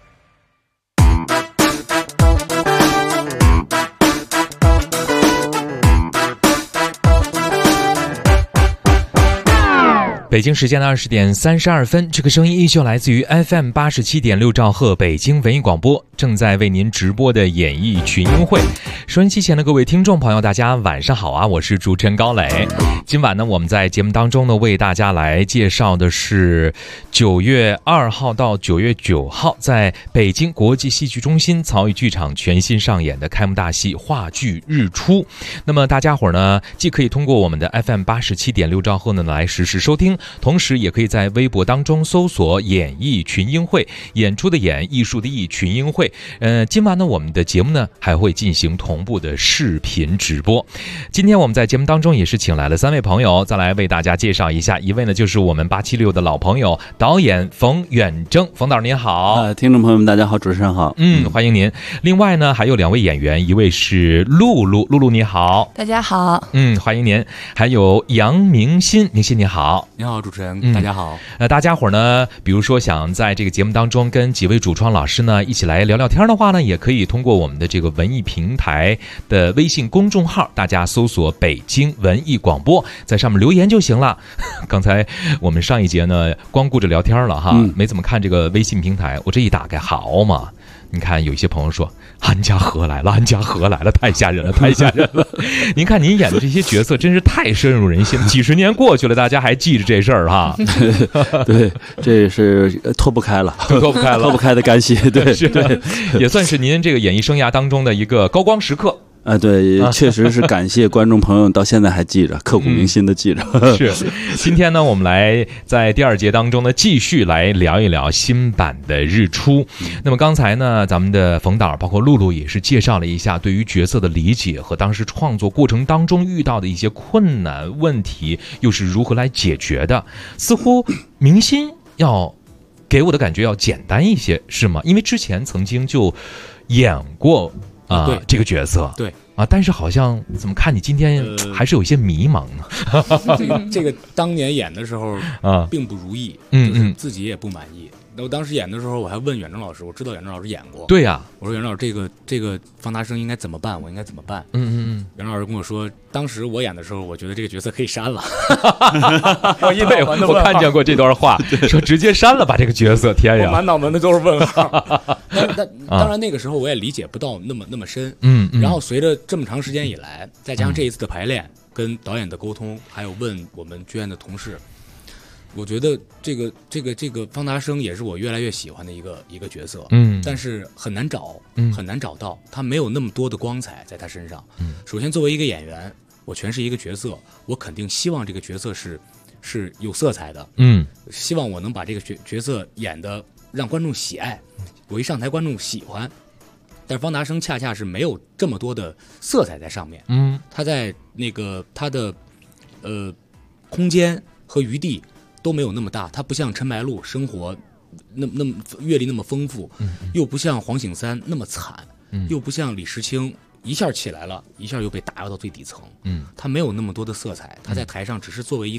Speaker 2: 北京时间的20点32分，这个声音依旧来自于 FM 87.6兆赫北京文艺广播，正在为您直播的演艺群英会。收音机前的各位听众朋友，大家晚上好啊！我是主持人高磊。今晚呢，我们在节目当中呢，为大家来介绍的是9月2号到9月9号，在北京国际戏剧中心曹禺剧场全新上演的开幕大戏话剧《日出》。那么大家伙呢，既可以通过我们的 FM 87.6兆赫呢来实时收听，同时也可以在微博当中搜索演艺群英会，演出的演，艺术的艺，群英会。今晚呢，我们的节目呢还会进行同步的视频直播。今天我们在节目当中也是请来了3位朋友，再来为大家介绍一下。一位呢就是我们876的老朋友，导演冯远征。冯导您好。
Speaker 3: 听众朋友们大家好，主持人好。
Speaker 2: 欢迎您。另外呢还有2位演员，一位是露露，露露你好。
Speaker 4: 大家好。
Speaker 2: 欢迎您。还有杨明新，明新你好。
Speaker 5: 你好，主持人，大家好。
Speaker 2: 大家伙呢，比如说想在这个节目当中跟几位主创老师呢一起来聊聊天的话呢，也可以通过我们的这个文艺平台的微信公众号，大家搜索北京文艺广播，在上面留言就行了。刚才我们上一节呢光顾着聊天了哈，没怎么看这个微信平台，我这一打开好嘛，你看有一些朋友说安家和来了，安家和来了，太吓人了，太吓人了。您看您演的这些角色真是太深入人心，几十年过去了，大家还记着这事儿哈。
Speaker 3: 对，这是脱不开了，
Speaker 2: 脱不开了，
Speaker 3: 脱不开的干系。对，
Speaker 2: 是对，也算是您这个演艺生涯当中的一个高光时刻。
Speaker 3: 对，确实是感谢观众朋友到现在还记着，刻骨铭心的记着。
Speaker 2: 是，今天呢，我们来在第2节当中呢，继续来聊一聊新版的《日出》。那么刚才呢，咱们的冯导包括露露也是介绍了一下对于角色的理解和当时创作过程当中遇到的一些困难问题，又是如何来解决的。似乎明星要给我的感觉要简单一些，是吗？因为之前曾经就演过这个角色，
Speaker 5: 对
Speaker 2: 但是好像怎么看你今天还是有一些迷茫呢？
Speaker 5: 这个当年演的时候并不如意，就是自己也不满意。那我当时演的时候，我还问远征老师，我知道远征老师演过，
Speaker 2: 对呀，
Speaker 5: 我说远征老师，这个方大生应该怎么办？我应该怎么办？远征老师跟我说，当时我演的时候，我觉得这个角色可以删了。
Speaker 2: 因为我看见过这段话，说直接删了吧这个角色。天呀，
Speaker 5: 我满脑门的都是问号。当然那个时候我也理解不到那么深。然后随着这么长时间以来，再加上这一次的排练，跟导演的沟通，还有问我们剧院的同事。我觉得这个方达生也是我越来越喜欢的一个角色，但是很难找到，他没有那么多的光彩在他身上。首先作为一个演员，我诠释一个角色，我肯定希望这个角色是有色彩的，希望我能把这个角色演得让观众喜爱，我一上台观众喜欢。但是方达生恰恰是没有这么多的色彩在上面，他在那个他的空间和余地都没有那么大，他不像陈白露生活那么阅历那么丰富，又不像黄醒三那么惨，又不像李石清一下起来了，一下又被打压到最底层，他没有那么多的色彩，他在台上只是作为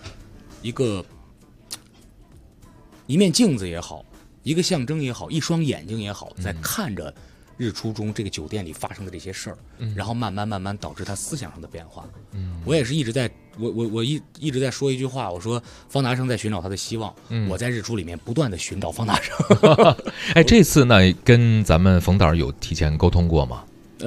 Speaker 5: 一面镜子也好，一个象征也好，一双眼睛也好，在看着日出中这个酒店里发生的这些事儿，然后慢慢导致他思想上的变化。我也是一直在我一直在说一句话，我说方达生在寻找他的希望，我在日出里面不断的寻找方达生。
Speaker 2: 哎，这次呢跟咱们冯导有提前沟通过吗？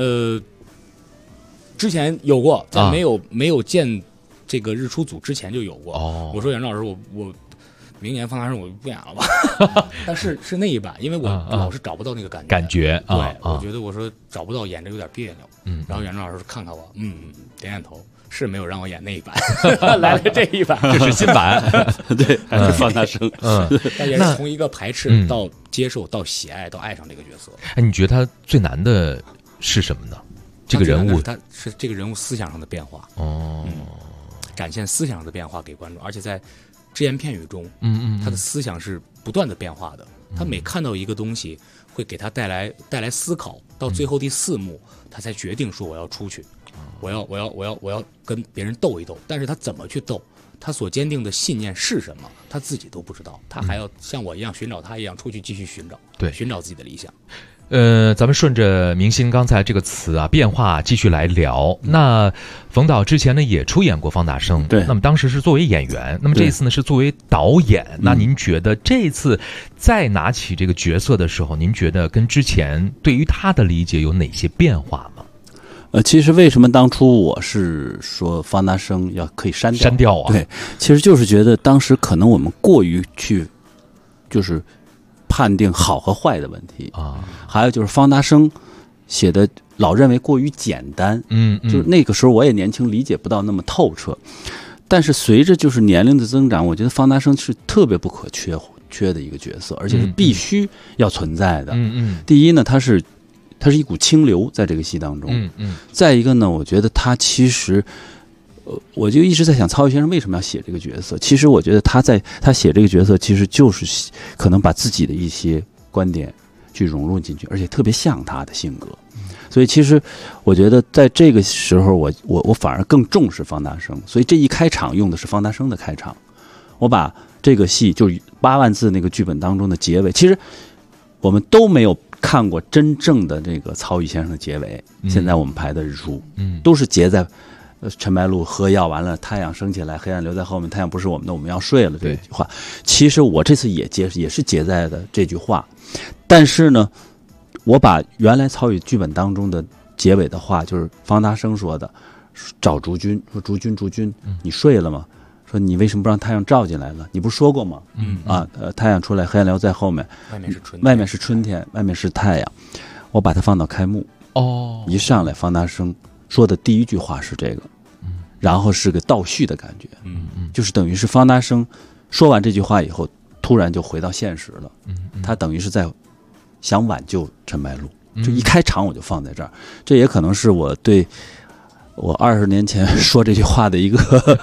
Speaker 5: 之前有过，在没有见这个日出组之前就有过。我说袁老师，我明年方达生我不演了吧。但是那一版，因为我老是找不到那个感觉。对，我觉得我说找不到，演着有点别扭。然后袁老师看看我，点点头，是没有让我演那一版，来了这一版，
Speaker 2: 这是新版。
Speaker 3: 对，还是方大生。
Speaker 5: 但也是从一个排斥到接受到喜爱到爱上这个角色。
Speaker 2: 哎，你觉得他最难的是什么呢？这个人物，
Speaker 5: 他是这个人物思想上的变化。展现思想上的变化给观众，而且在只言片语中，他的思想是不断的变化的。他每看到一个东西，会给他带来思考，到最后第4幕，他才决定说我要出去，我要跟别人斗一斗。但是他怎么去斗？他所坚定的信念是什么？他自己都不知道，他还要像我一样寻找他一样出去继续寻找，
Speaker 2: 对，
Speaker 5: 寻找自己的理想。
Speaker 2: 咱们顺着明星刚才这个词啊变化继续来聊。那冯导之前呢也出演过方大生，
Speaker 3: 对，
Speaker 2: 那么当时是作为演员，那么这一次呢是作为导演。那您觉得这次再拿起这个角色的时候，您觉得跟之前对于他的理解有哪些变化吗？
Speaker 3: 其实为什么当初我是说方大生可以删掉啊？对，其实就是觉得当时可能我们过于去就是判定好和坏的问题啊，还有就是方大生写的老认为过于简单，就是那个时候我也年轻，理解不到那么透彻。但是随着就是年龄的增长，我觉得方大生是特别不可缺的一个角色，而且是必须要存在的。第一呢，他是一股清流，在这个戏当中。再一个呢，我觉得他其实，我就一直在想，曹禺先生为什么要写这个角色？其实我觉得他写这个角色，其实就是可能把自己的一些观点去融入进去，而且特别像他的性格。所以其实我觉得在这个时候，我反而更重视方大生。所以这一开场用的是方大生的开场，我把这个戏就是8万字那个剧本当中的结尾，其实我们都没有看过真正的这个曹禺先生的结尾。现在我们排的日出，都是结在陈白露喝药完了，太阳升起来，黑暗留在后面，太阳不是我们的，我们要睡了这句话。其实我这次也是结在的这句话，但是呢，我把原来曹禺剧本当中的结尾的话，就是方大生说的，找竹君说竹君，你睡了吗？说你为什么不让太阳照进来了？你不是说过吗？太阳出来，黑暗留在后面，外面是春天，外面是太阳。我把它放到开幕，一上来方大生说的第一句话是这个，然后是个倒叙的感觉，就是等于是方大生说完这句话以后，突然就回到现实了，他等于是在想挽救陈白露，就一开场我就放在这儿，这也可能是我对我20年前说这句话的一个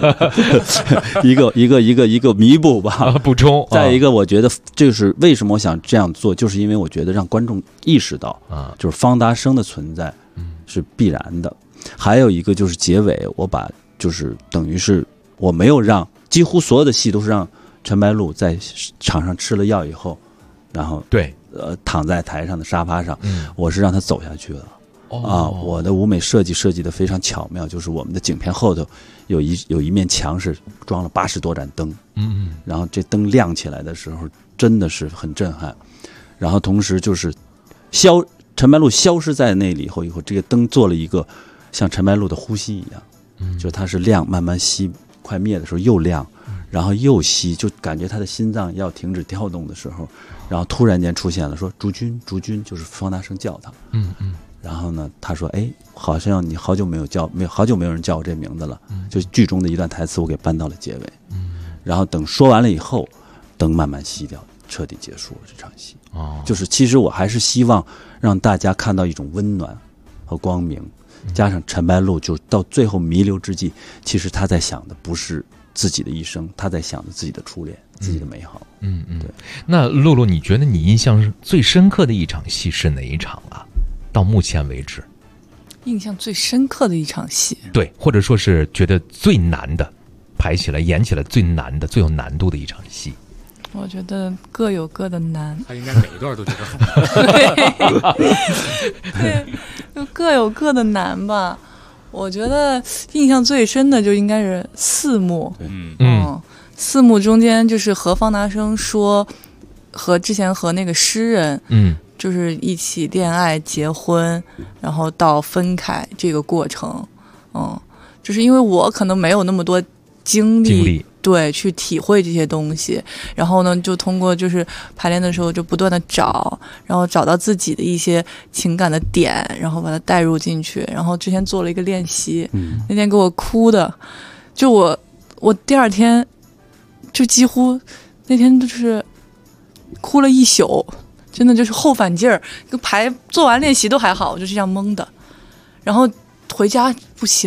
Speaker 3: 弥补吧，
Speaker 2: 补充。
Speaker 3: 再一个，我觉得就是为什么我想这样做，就是因为我觉得让观众意识到，就是方大生的存在是必然的。还有一个就是结尾，我把就是等于是我没有让，几乎所有的戏都是让陈白露在场上吃了药以后，然后躺在台上的沙发上，我是让他走下去了。我的舞美设计的非常巧妙，就是我们的景片后头有一面墙是装了80多盏灯，然后这灯亮起来的时候真的是很震撼。然后同时就是陈白露消失在那里以后，这个灯做了一个像陈白露的呼吸一样，就它是亮慢慢熄，快灭的时候又亮，然后又熄，就感觉他的心脏要停止跳动的时候，然后突然间出现了说竹君，就是方大生叫他，然后呢，他说：“哎，好像你好久没有人叫我这名字了。”就剧中的一段台词，我给搬到了结尾。然后等说完了以后，灯慢慢熄掉，彻底结束了这场戏。就是其实我还是希望让大家看到一种温暖和光明，加上陈白露就到最后弥留之际，其实他在想的不是自己的一生，他在想着自己的初恋，自己的美好。对。
Speaker 2: 那露露，你觉得你印象最深刻的一场戏是哪一场啊？到目前为止，
Speaker 4: 印象最深刻的一场戏，
Speaker 2: 对，或者说是觉得最难的，排起来演起来最难的、最有难度的一场戏。
Speaker 4: 我觉得各有各的难，
Speaker 5: 他应该每一段都觉得
Speaker 4: 对，各有各的难吧。我觉得印象最深的就应该是4幕，4幕中间就是和方大生说，之前和那个诗人，就是一起恋爱、结婚，然后到分开这个过程，就是因为我可能没有那么多经历，对，去体会这些东西，然后呢，就通过就是排练的时候就不断的找，然后找到自己的一些情感的点，然后把它带入进去，然后之前做了一个练习，那天给我哭的，就我第二天就几乎那天就是哭了一宿。真的就是后反劲儿，做完练习都还好，我就是这样懵的，然后回家不行了，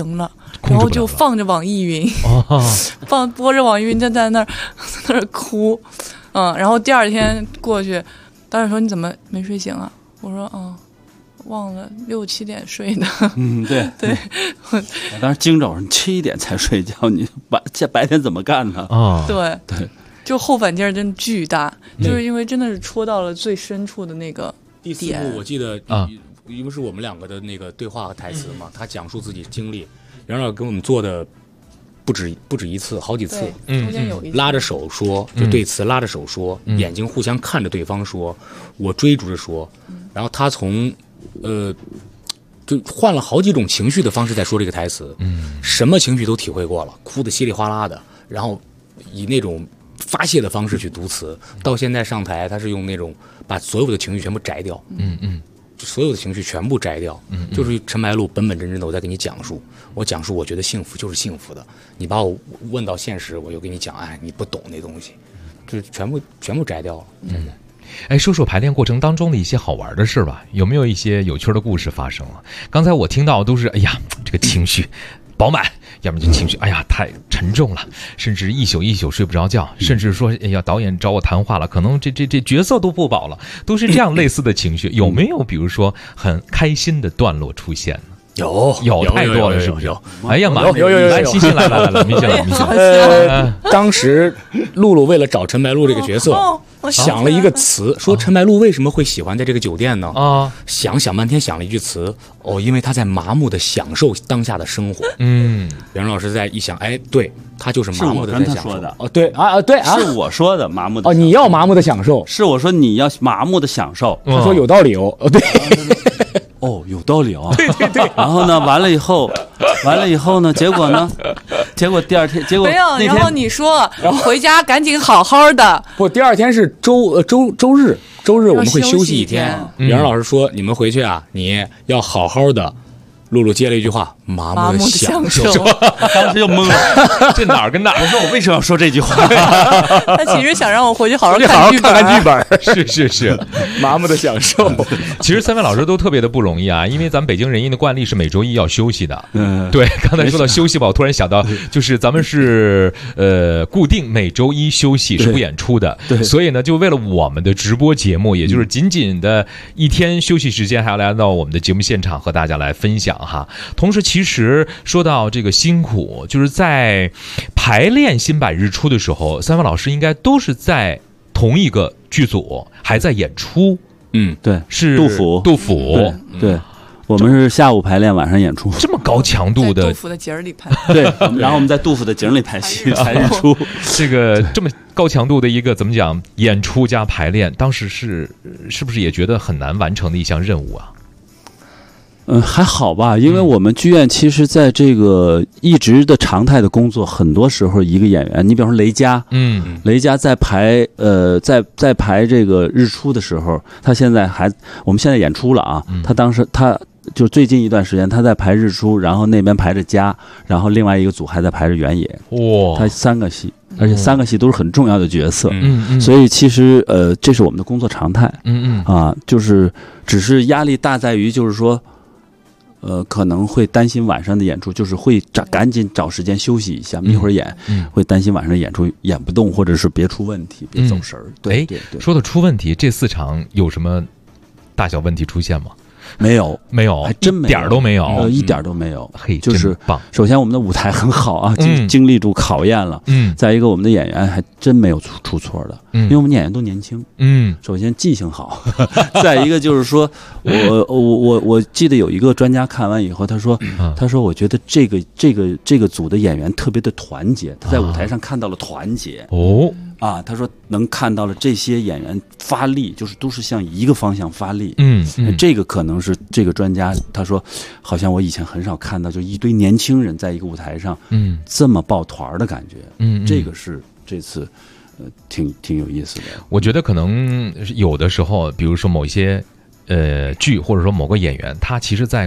Speaker 4: 然后就放着网易云，播着网易云就在那儿哭，然后第二天过去，导演说你怎么没睡醒啊？我说忘了6、7点睡的。
Speaker 3: 对
Speaker 4: 对，
Speaker 3: 我当时惊着我说你7点才睡觉，你白天怎么干呢？
Speaker 4: 对，就后反劲儿真巨大，就是因为真的是戳到了最深处的那个
Speaker 5: 第4幕我记得因为是我们2个的那个对话和台词嘛，他讲述自己经历，然后跟我们做的不止一次，好几次，
Speaker 4: 中间有一次
Speaker 5: 拉着手说，就对词拉着手说，眼睛互相看着对方说，我追逐着说，然后他从就换了好几种情绪的方式在说这个台词，什么情绪都体会过了，哭得稀里哗啦的，然后以那种发泄的方式去读词，到现在上台他是用那种把所有的情绪全部摘掉，所有的情绪全部摘掉，就是陈白露本真的我在给你讲述，我觉得幸福就是幸福的，你把我问到现实，我就给你讲，你不懂那东西，就是全部摘掉了。
Speaker 2: 说说排练过程当中的一些好玩的事吧，有没有一些有趣的故事发生了？刚才我听到都是这个情绪饱满，要么就情绪太沉重了，甚至一宿睡不着觉，甚至说导演找我谈话了，可能这角色都不保了，都是这样类似的情绪。有没有比如说很开心的段落出现呢？有太多了，是不是？
Speaker 5: 有，
Speaker 2: 来，西西来，明星来。
Speaker 5: 当时露露为了找陈白露这个角色，想了一个词，说陈白露为什么会喜欢在这个酒店呢？想半天想了一句词，因为他在麻木的享受当下的生活。袁老师在一想，对，他就是麻木的在享受的。对，
Speaker 3: 是我说的麻木的。
Speaker 5: 你要麻木的享受，
Speaker 3: 是我说你要麻木的享受。
Speaker 5: 他说有道理对。
Speaker 3: 有道理啊！
Speaker 5: 对。
Speaker 3: 然后呢，完了以后呢，结果第二天，
Speaker 4: 没有。然后你说回家赶紧好好的。
Speaker 5: 不，第二天是周日我们会休息一天。袁老师说你们回去你要好好的。露露接了一句话：麻木的享受。
Speaker 3: 当时就懵了，
Speaker 2: 这哪儿跟哪儿？
Speaker 3: 我说我为什么要说这句话？
Speaker 4: 他其实想让我回去好好
Speaker 5: 看剧本。
Speaker 2: 是，
Speaker 5: 麻木的享受。
Speaker 2: 其实3位老师都特别的不容易因为咱们北京人艺的惯例是每周一要休息的。对，刚才说到休息吧，我突然想到，就是咱们是固定每周一休息是不演出的，所以呢，就为了我们的直播节目，也就是仅仅的一天休息时间，还要来到我们的节目现场和大家来分享。同时其实说到这个辛苦，就是在排练新百日出的时候，3位老师应该都是在同一个剧组还在演出。
Speaker 3: 对，
Speaker 2: 是
Speaker 3: 杜甫。对，我们是下午排练，晚上演出。
Speaker 2: 这么高强度的，
Speaker 4: 杜甫的景里拍。
Speaker 3: 对，然后我们在杜甫的景里拍戏排日出。
Speaker 2: 这个这么高强度的一个怎么讲演出加排练，当时是不是也觉得很难完成的一项任务啊？
Speaker 3: 还好吧，因为我们剧院其实在这个一直的常态的工作，很多时候一个演员，你比方说雷佳，雷佳在排在排这个日出的时候，他现在我们现在演出了他当时他就最近一段时间他在排日出，然后那边排着家，然后另外一个组还在排着原野，他3个戏。而且3个戏都是很重要的角色，所以其实这是我们的工作常态，就是只是压力大在于就是说。可能会担心晚上的演出，就是会赶紧找时间休息一下，眯会儿眼，会担心晚上的演出演不动，或者是别出问题，别走神儿。对，
Speaker 2: 说的出问题，这4场有什么大小问题出现吗？
Speaker 3: 没有，
Speaker 2: 还
Speaker 3: 真没有，
Speaker 2: 一点都没有，
Speaker 3: 一点都没有。
Speaker 2: 嘿，
Speaker 3: 就是
Speaker 2: 棒。
Speaker 3: 首先，我们的舞台很好经历住考验了。再一个，我们的演员还真没有出错的，因为我们演员都年轻。首先记性好，再一个就是说，我记得有一个专家看完以后，他说我觉得这个组的演员特别的团结，他在舞台上看到了团结。他说能看到了这些演员发力，就是都是向一个方向发力。这个可能是这个专家他说，好像我以前很少看到，就一堆年轻人在一个舞台上，这么抱团的感觉。这个是这次挺有意思的。
Speaker 2: 我觉得可能有的时候，比如说某一些剧，或者说某个演员，他其实在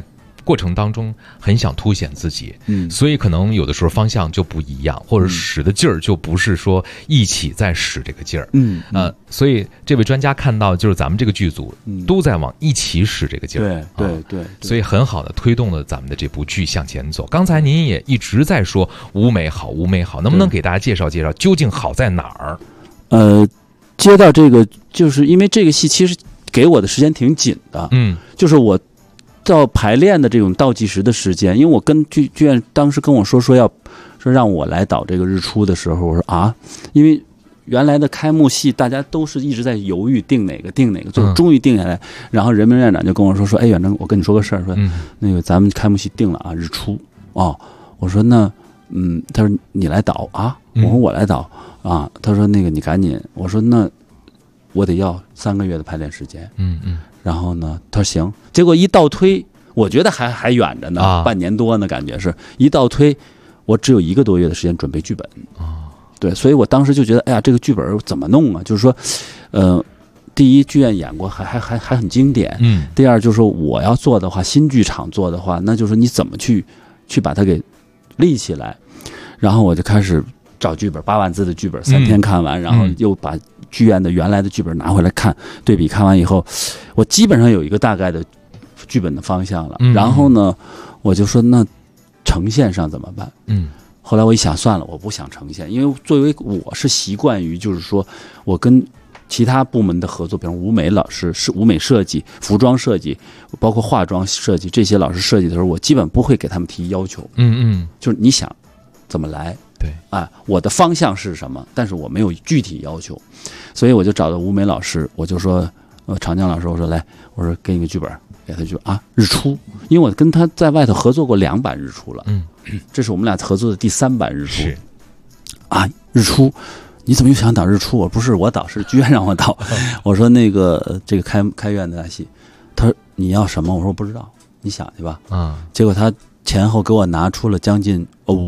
Speaker 2: 过程当中很想凸显自己，所以可能有的时候方向就不一样，或者使的劲儿就不是说一起在使这个劲儿，所以这位专家看到就是咱们这个剧组都在往一起使这个劲儿，
Speaker 3: 对，
Speaker 2: 所以很好的推动了咱们的这部剧向前走。刚才您也一直在说舞美好，舞美好，能不能给大家介绍介绍究竟好在哪儿？
Speaker 3: 接到这个，就是因为这个戏其实给我的时间挺紧的，就是我到排练的这种倒计时的时间，因为我跟剧院当时跟我说让我来导这个日出的时候，我说啊，因为原来的开幕戏大家都是一直在犹豫定哪个，最后终于定下来，然后任明院长就跟我说，哎，远征，我跟你说个事儿，说那个咱们开幕戏定了啊，日出哦，我说那他说你来导啊，我说我来导啊，他说那个你赶紧，我说那我得要3个月的排练时间，然后呢，他说行，结果一倒推，我觉得还远着呢，半年多呢，感觉是一倒推，我只有1个多月的时间准备剧本对，所以我当时就觉得，哎呀，这个剧本怎么弄啊？就是说，第一，剧院演过，还很经典，第二，就是说我要做的话，新剧场做的话，那就是你怎么去把它给立起来，然后我就开始找剧本，8万字的剧本，3天看完，然后又把剧院的原来的剧本拿回来看，对比看完以后，我基本上有一个大概的剧本的方向了。然后呢，我就说那呈现上怎么办？后来我一想，算了，我不想呈现，因为作为我是习惯于就是说我跟其他部门的合作，比如舞美老师是舞美设计、服装设计，包括化妆设计这些老师设计的时候，我基本不会给他们提要求。就是你想怎么来？
Speaker 2: 对，
Speaker 3: 我的方向是什么？但是我没有具体要求，所以我就找到舞美老师，我就说，长江老师，我说来，我说给你个剧本，给他剧本日出，因为我跟他在外头合作过2版日出了，这是我们俩合作的第3版日出，日出，你怎么又想导日出？我不是我导，是剧院让我导。我说那个这个开院的大戏，他说你要什么？我说我不知道，你想去吧。结果他前后给我拿出了将近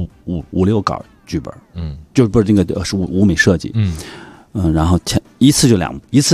Speaker 3: 5、6稿剧本，就不是那个是舞美设计，然后一次就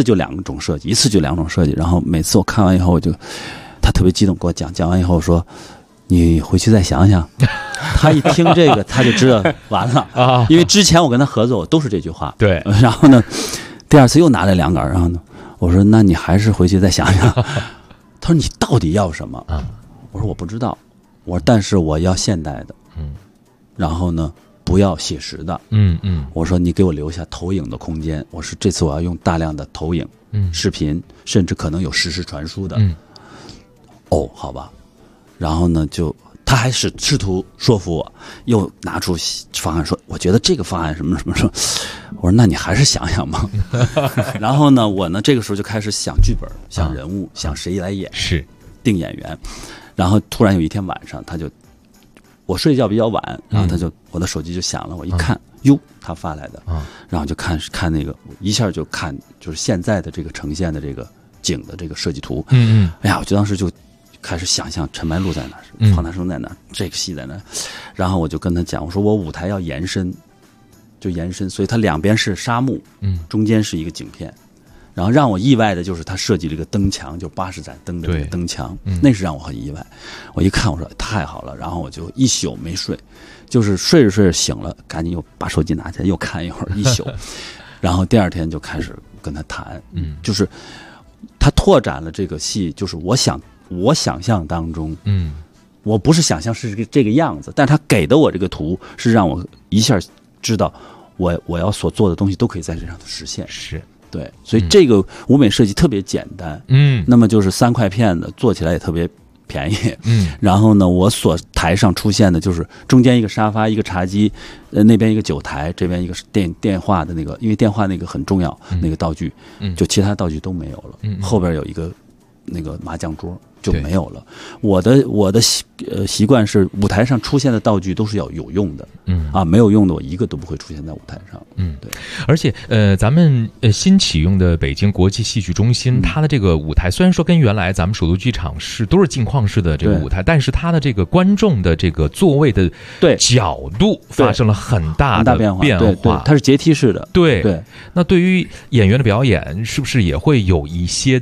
Speaker 3: 2种设计，然后每次我看完以后，他特别激动跟我讲完以后说，你回去再想想。他一听这个，他就知道完了因为之前我跟他合作，我都是这句话。
Speaker 2: 对，
Speaker 3: 然后呢，第2次又拿来2稿，然后呢，我说那你还是回去再想想。他说你到底要什么？我说我不知道，我说但是我要现代的，然后呢不要写实的，我说你给我留下投影的空间，我说这次我要用大量的投影，视频，甚至可能有实时传输的，好吧，然后呢他还是试图说服我，又拿出方案说，我觉得这个方案什么什么说，我说那你还是想想吧。然后呢，我呢这个时候就开始想剧本，想人物，想谁来演，
Speaker 2: 是
Speaker 3: 定演员。然后突然有一天晚上，我睡觉比较晚，然后我的手机就响了，我一看，他发来的，然后就看那个，一下就看就是现在的这个呈现的这个景的这个设计图，哎呀，我就当时就开始想象陈白露在哪儿，庞大生在哪儿，这个戏在哪儿，然后我就跟他讲，我说我舞台要延伸，所以它2边是沙漠，中间是一个景片。然后让我意外的就是他设计了一个灯墙，就80盏灯的这个灯墙，那是让我很意外。我一看，我说太好了，然后我就一宿没睡，就是睡着醒了，赶紧又把手机拿起来又看一会儿，一宿。然后第2天就开始跟他谈，就是他拓展了这个戏，就是我想象当中，我不是想象是这个样子，但是他给的我这个图是让我一下知道我要所做的东西都可以在这上头实现。
Speaker 2: 是。
Speaker 3: 对，所以这个舞美设计特别简单，那么就是3块片子，做起来也特别便宜，然后呢，我所台上出现的就是中间一个沙发，一个茶几，那边一个酒台，这边一个电话的那个，因为电话那个很重要，那个道具，就其他道具都没有了，后边有一个那个麻将桌就没有了。我的习惯是舞台上出现的道具都是要有用的，没有用的我一个都不会出现在舞台上。对。
Speaker 2: 而且咱们新启用的北京国际戏剧中心，它的这个舞台虽然说跟原来咱们首都剧场都是镜框式的这个舞台，但是它的这个观众的这个座位的角度发生了很大的变化，
Speaker 3: 对，它是阶梯式的。
Speaker 2: 对。那对于演员的表演，是不是也会有一些的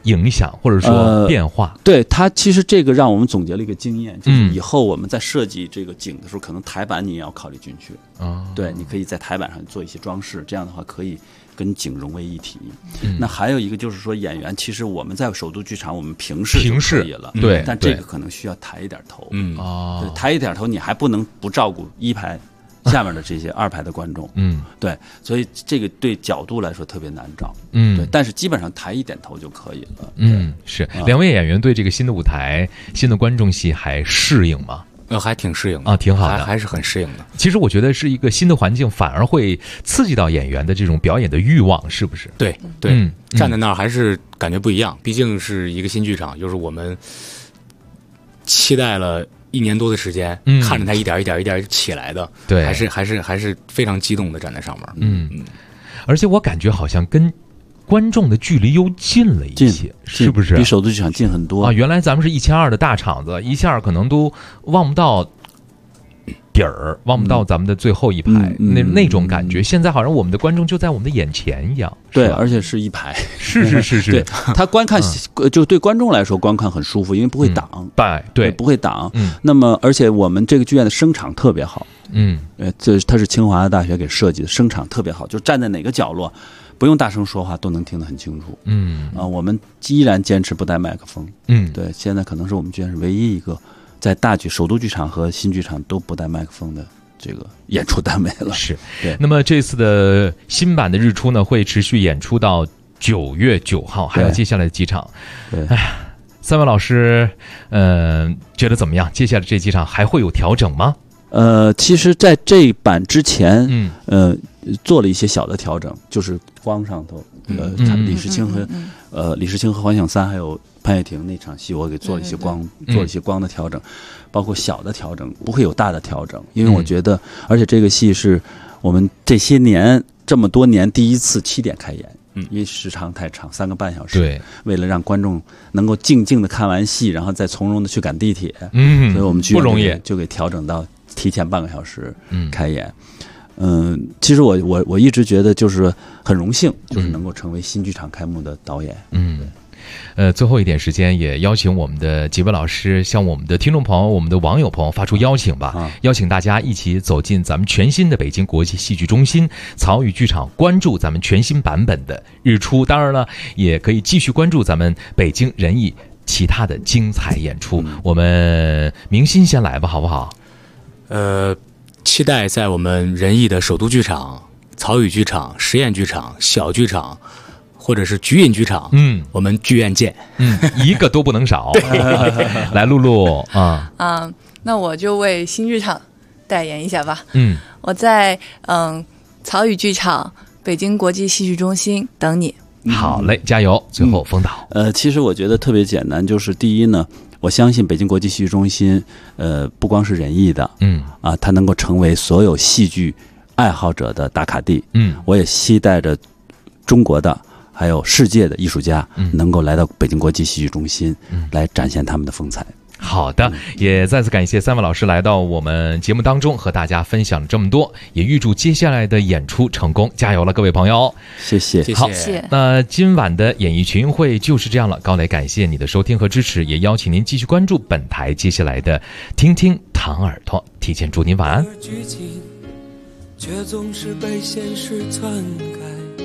Speaker 2: 影响或者说变化？
Speaker 3: 对，它其实这个让我们总结了一个经验，就是以后我们在设计这个景的时候，可能台板你也要考虑进去。对，你可以在台板上做一些装饰，这样的话可以跟景融为一体。那还有一个就是说，演员其实我们在首都剧场，我们平视就可以了，
Speaker 2: 对，
Speaker 3: 但这个可能需要抬一点头。对，抬一点头，你还不能不照顾一排下面的这些二排的观众。对，所以这个对角度来说特别难找。对，但是基本上抬一点头就可以了。
Speaker 2: 是。两位演员对这个新的舞台、新的观众席还适应吗？
Speaker 5: 还挺适应的
Speaker 2: 啊，挺好的，
Speaker 5: 还是很适应的。
Speaker 2: 其实我觉得是一个新的环境，反而会刺激到演员的这种表演的欲望，是不是？
Speaker 5: 对，站在那儿还是感觉不一样，毕竟是一个新剧场，就是我们期待了1年多的时间，看着它一点一点起来的，
Speaker 2: 对，
Speaker 5: 还是非常激动的站在上面。
Speaker 2: 而且我感觉好像跟观众的距离又近了一些，是不是？
Speaker 3: 比首都剧场近很多
Speaker 2: 啊！原来咱们是1200的大场子，一下可能都望不到底儿，望不到咱们的最后一排，那种感觉。现在好像我们的观众就在我们的眼前一样。
Speaker 3: 对，而且是一排。
Speaker 2: 是。
Speaker 3: 对，他观看就对观众来说观看很舒服，因为不会挡。
Speaker 2: 对，
Speaker 3: 不会挡。那么，而且我们这个剧院的声场特别好。它是清华大学给设计的，声场特别好，就站在哪个角落。不用大声说话都能听得很清楚。我们依然坚持不带麦克风。对，现在可能是我们剧院是唯一一个在首都剧场和新剧场都不带麦克风的这个演出单位了。
Speaker 2: 是。
Speaker 3: 对。
Speaker 2: 那么这次的新版的日出呢，会持续演出到9月9号，还有接下来的几场。
Speaker 3: 对。
Speaker 2: 3位老师，觉得怎么样？接下来这几场还会有调整吗？
Speaker 3: 其实在这版之前，做了一些小的调整，就是光上头，李世清和环想三还有潘越婷那场戏，我给做了一些光的调整，包括小的调整，不会有大的调整，因为我觉得，而且这个戏是我们这么多年第一次7点开演。因为时长太长，3个半小时。
Speaker 2: 对，
Speaker 3: 为了让观众能够静静的看完戏，然后再从容的去赶地铁，所以我们剧院就给调整到提前半个小时开演。其实我一直觉得就是很荣幸，就是能够成为新剧场开幕的导演。
Speaker 2: 最后一点时间，也邀请我们的几位老师向我们的听众朋友、我们的网友朋友发出邀请吧，邀请大家一起走进咱们全新的北京国际戏剧中心曹禺剧场，关注咱们全新版本的日出。当然了，也可以继续关注咱们北京人艺其他的精彩演出。我们明心先来吧，好不好？
Speaker 5: 期待在我们人艺的首都剧场、曹禺剧场、实验剧场、小剧场。或者是菊隐剧场，我们剧院见，
Speaker 2: 一个都不能少。来，露露
Speaker 4: 那我就为新剧场代言一下吧。我在曹禺剧场、北京国际戏剧中心等你。
Speaker 2: 好嘞，加油！最后封导。
Speaker 3: 其实我觉得特别简单，就是第一呢，我相信北京国际戏剧中心，不光是人艺的，它能够成为所有戏剧爱好者的打卡地。我也期待着中国的。还有世界的艺术家能够来到北京国际戏剧中心，来展现他们的风采。
Speaker 2: 好的，也再次感谢3位老师来到我们节目当中，和大家分享了这么多，也预祝接下来的演出成功，加油了，各位朋友！
Speaker 3: 谢谢。
Speaker 2: 好，那今晚的演艺群英会就是这样了。高磊感谢你的收听和支持，也邀请您继续关注本台接下来的听听糖耳朵，提前祝您晚安。
Speaker 13: 却总是被现实篡改。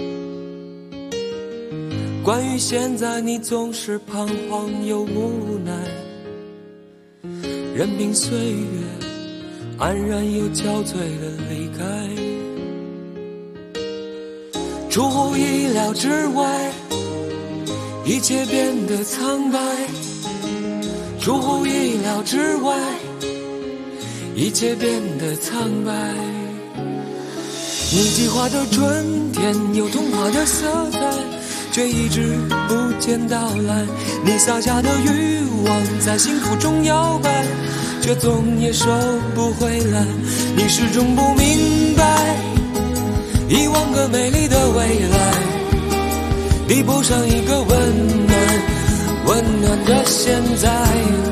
Speaker 13: 关于现在，你总是彷徨又无奈，任凭岁月安然又憔悴地离开。出乎意料之外，一切变得苍白。出乎意料之外，一切变得苍白。你计划的春天有童话的色彩，却一直不见到来。你撒下的欲望在幸福中摇摆，却总也收不回来。你始终不明白，1万个美丽的未来比不上一个温暖的现在。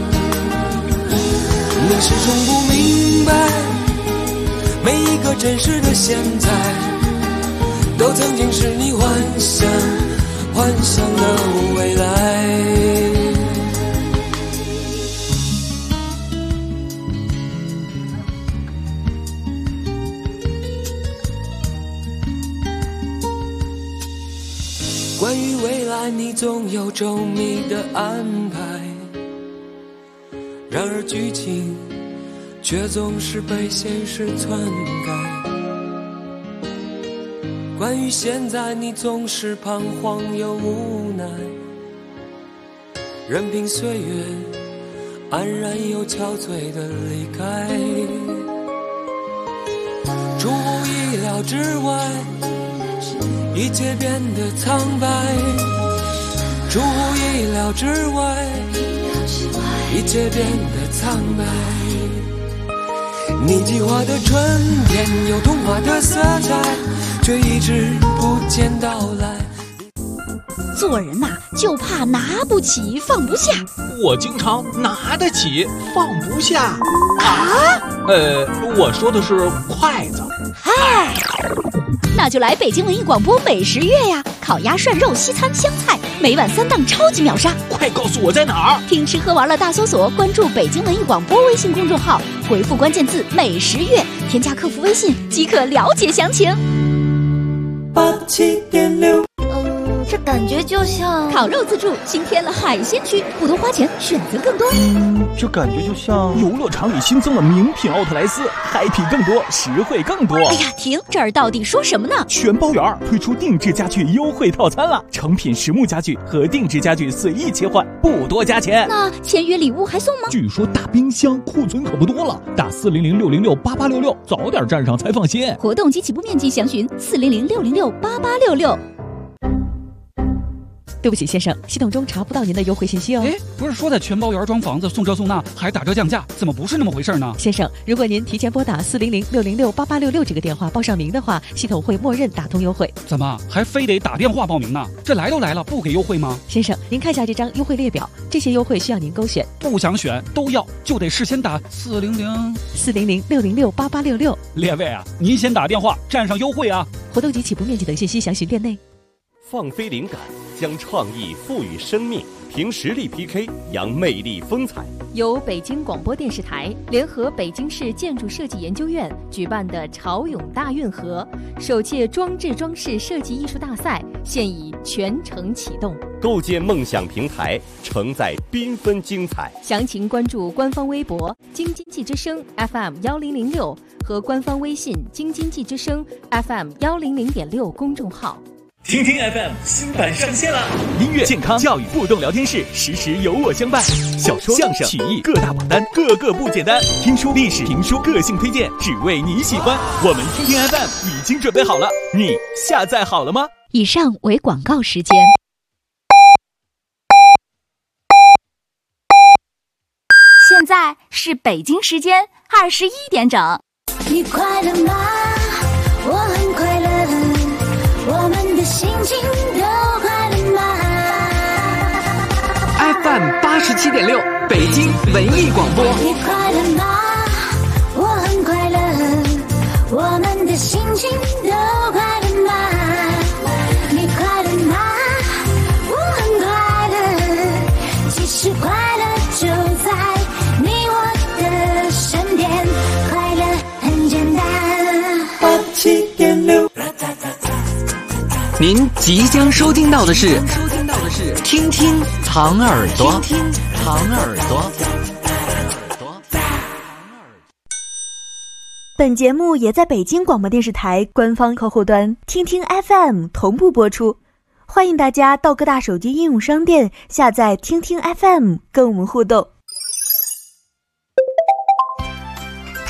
Speaker 13: 你始终不明白，每一个真实的现在都曾经是你幻想的未来。 关于未来你总有周密的安排，然而剧情却总是被现实篡改。关于现在你总是彷徨又无奈，任凭岁月安然又憔悴的离开。出乎意料之外，一切变得苍白，出乎意料之外，一切变得苍白。你计划的春天有童话的色彩，却一直不见到来。
Speaker 8: 做人呐，就怕拿不起放不下。
Speaker 14: 我经常拿得起放不下
Speaker 8: 啊。
Speaker 14: 我说的是筷子。
Speaker 8: 嗨，那就来北京文艺广播美食月呀！烤鸭、涮肉、西餐、湘菜，每晚3档超级秒杀。
Speaker 14: 快告诉我在哪儿？
Speaker 8: 听吃喝玩乐大搜索，关注北京文艺广播微信公众号，回复关键字美食月，添加客服微信即可了解详情。
Speaker 13: 87.6。
Speaker 15: 这感觉就像
Speaker 8: 烤肉自助新添了海鲜区，不多花钱，选择更多。
Speaker 9: 这感觉就像游乐场里新增了名品奥特莱斯，happy更多，实惠更多。
Speaker 8: 哎呀，停！这儿到底说什么呢？
Speaker 9: 全包圆推出定制家具优惠套餐了，成品实木家具和定制家具随意切换，不多加钱。
Speaker 8: 那签约礼物还送吗？
Speaker 9: 据说大冰箱库存可不多了，打400-606-8866，早点站上才放心。
Speaker 8: 活动及起步面积详询400-606-8866。对不起，先生，系统中查不到您的优惠信息哦。
Speaker 16: 不是说在全包圆装房子送这送那还打折降价，怎么不是那么回事呢？
Speaker 8: 先生，如果您提前拨打400-606-8866这个电话报上名的话，系统会默认打通优惠。
Speaker 16: 怎么还非得打电话报名呢？这来都来了，不给优惠吗？
Speaker 8: 先生，您看下这张优惠列表，这些优惠需要您勾选。
Speaker 16: 不想选都要，就得事先打
Speaker 8: 400-606-8866。
Speaker 16: 列位啊，您先打电话占上优惠啊！
Speaker 8: 活动及起步面积等信息详询店内。
Speaker 17: 放飞灵感，将创意赋予生命，凭实力 PK， 扬魅力风采。
Speaker 18: 由北京广播电视台联合北京市建筑设计研究院举办的潮涌大运河首届装置装饰设计艺术大赛现已全程启动，
Speaker 17: 构建梦想平台，承载缤纷精彩。
Speaker 18: 详情关注官方微博京津冀之声 FM1006 和官方微信京津冀之声 FM100.6 公众号。
Speaker 9: 听听 FM 新版上线了，音乐、健康、教育、互动聊天室，时时有我相伴。小说、相声、曲艺各大榜单，个个不简单。听书、历史、评书，个性推荐，只为你喜欢。我们听听 FM 已经准备好了，你下载好了吗？
Speaker 8: 以上为广告时间。
Speaker 19: 现在是北京时间21点整。
Speaker 7: 你快乐吗？我很快乐。我们的心情都快乐吗
Speaker 12: ？FM 87.6，北京文艺广播。
Speaker 7: 你快乐吗？我很快乐。我们的心情都快乐吗？你快乐吗？我很快乐。其实快乐就在你我的身边，快乐很简单。87.6。
Speaker 12: 您即将收听到的是听听藏耳朵，听听藏耳朵。
Speaker 20: 本节目也在北京广播电视台官方客户端听听 FM 同步播出，欢迎大家到各大手机应用商店下载听听 FM 跟我们互动。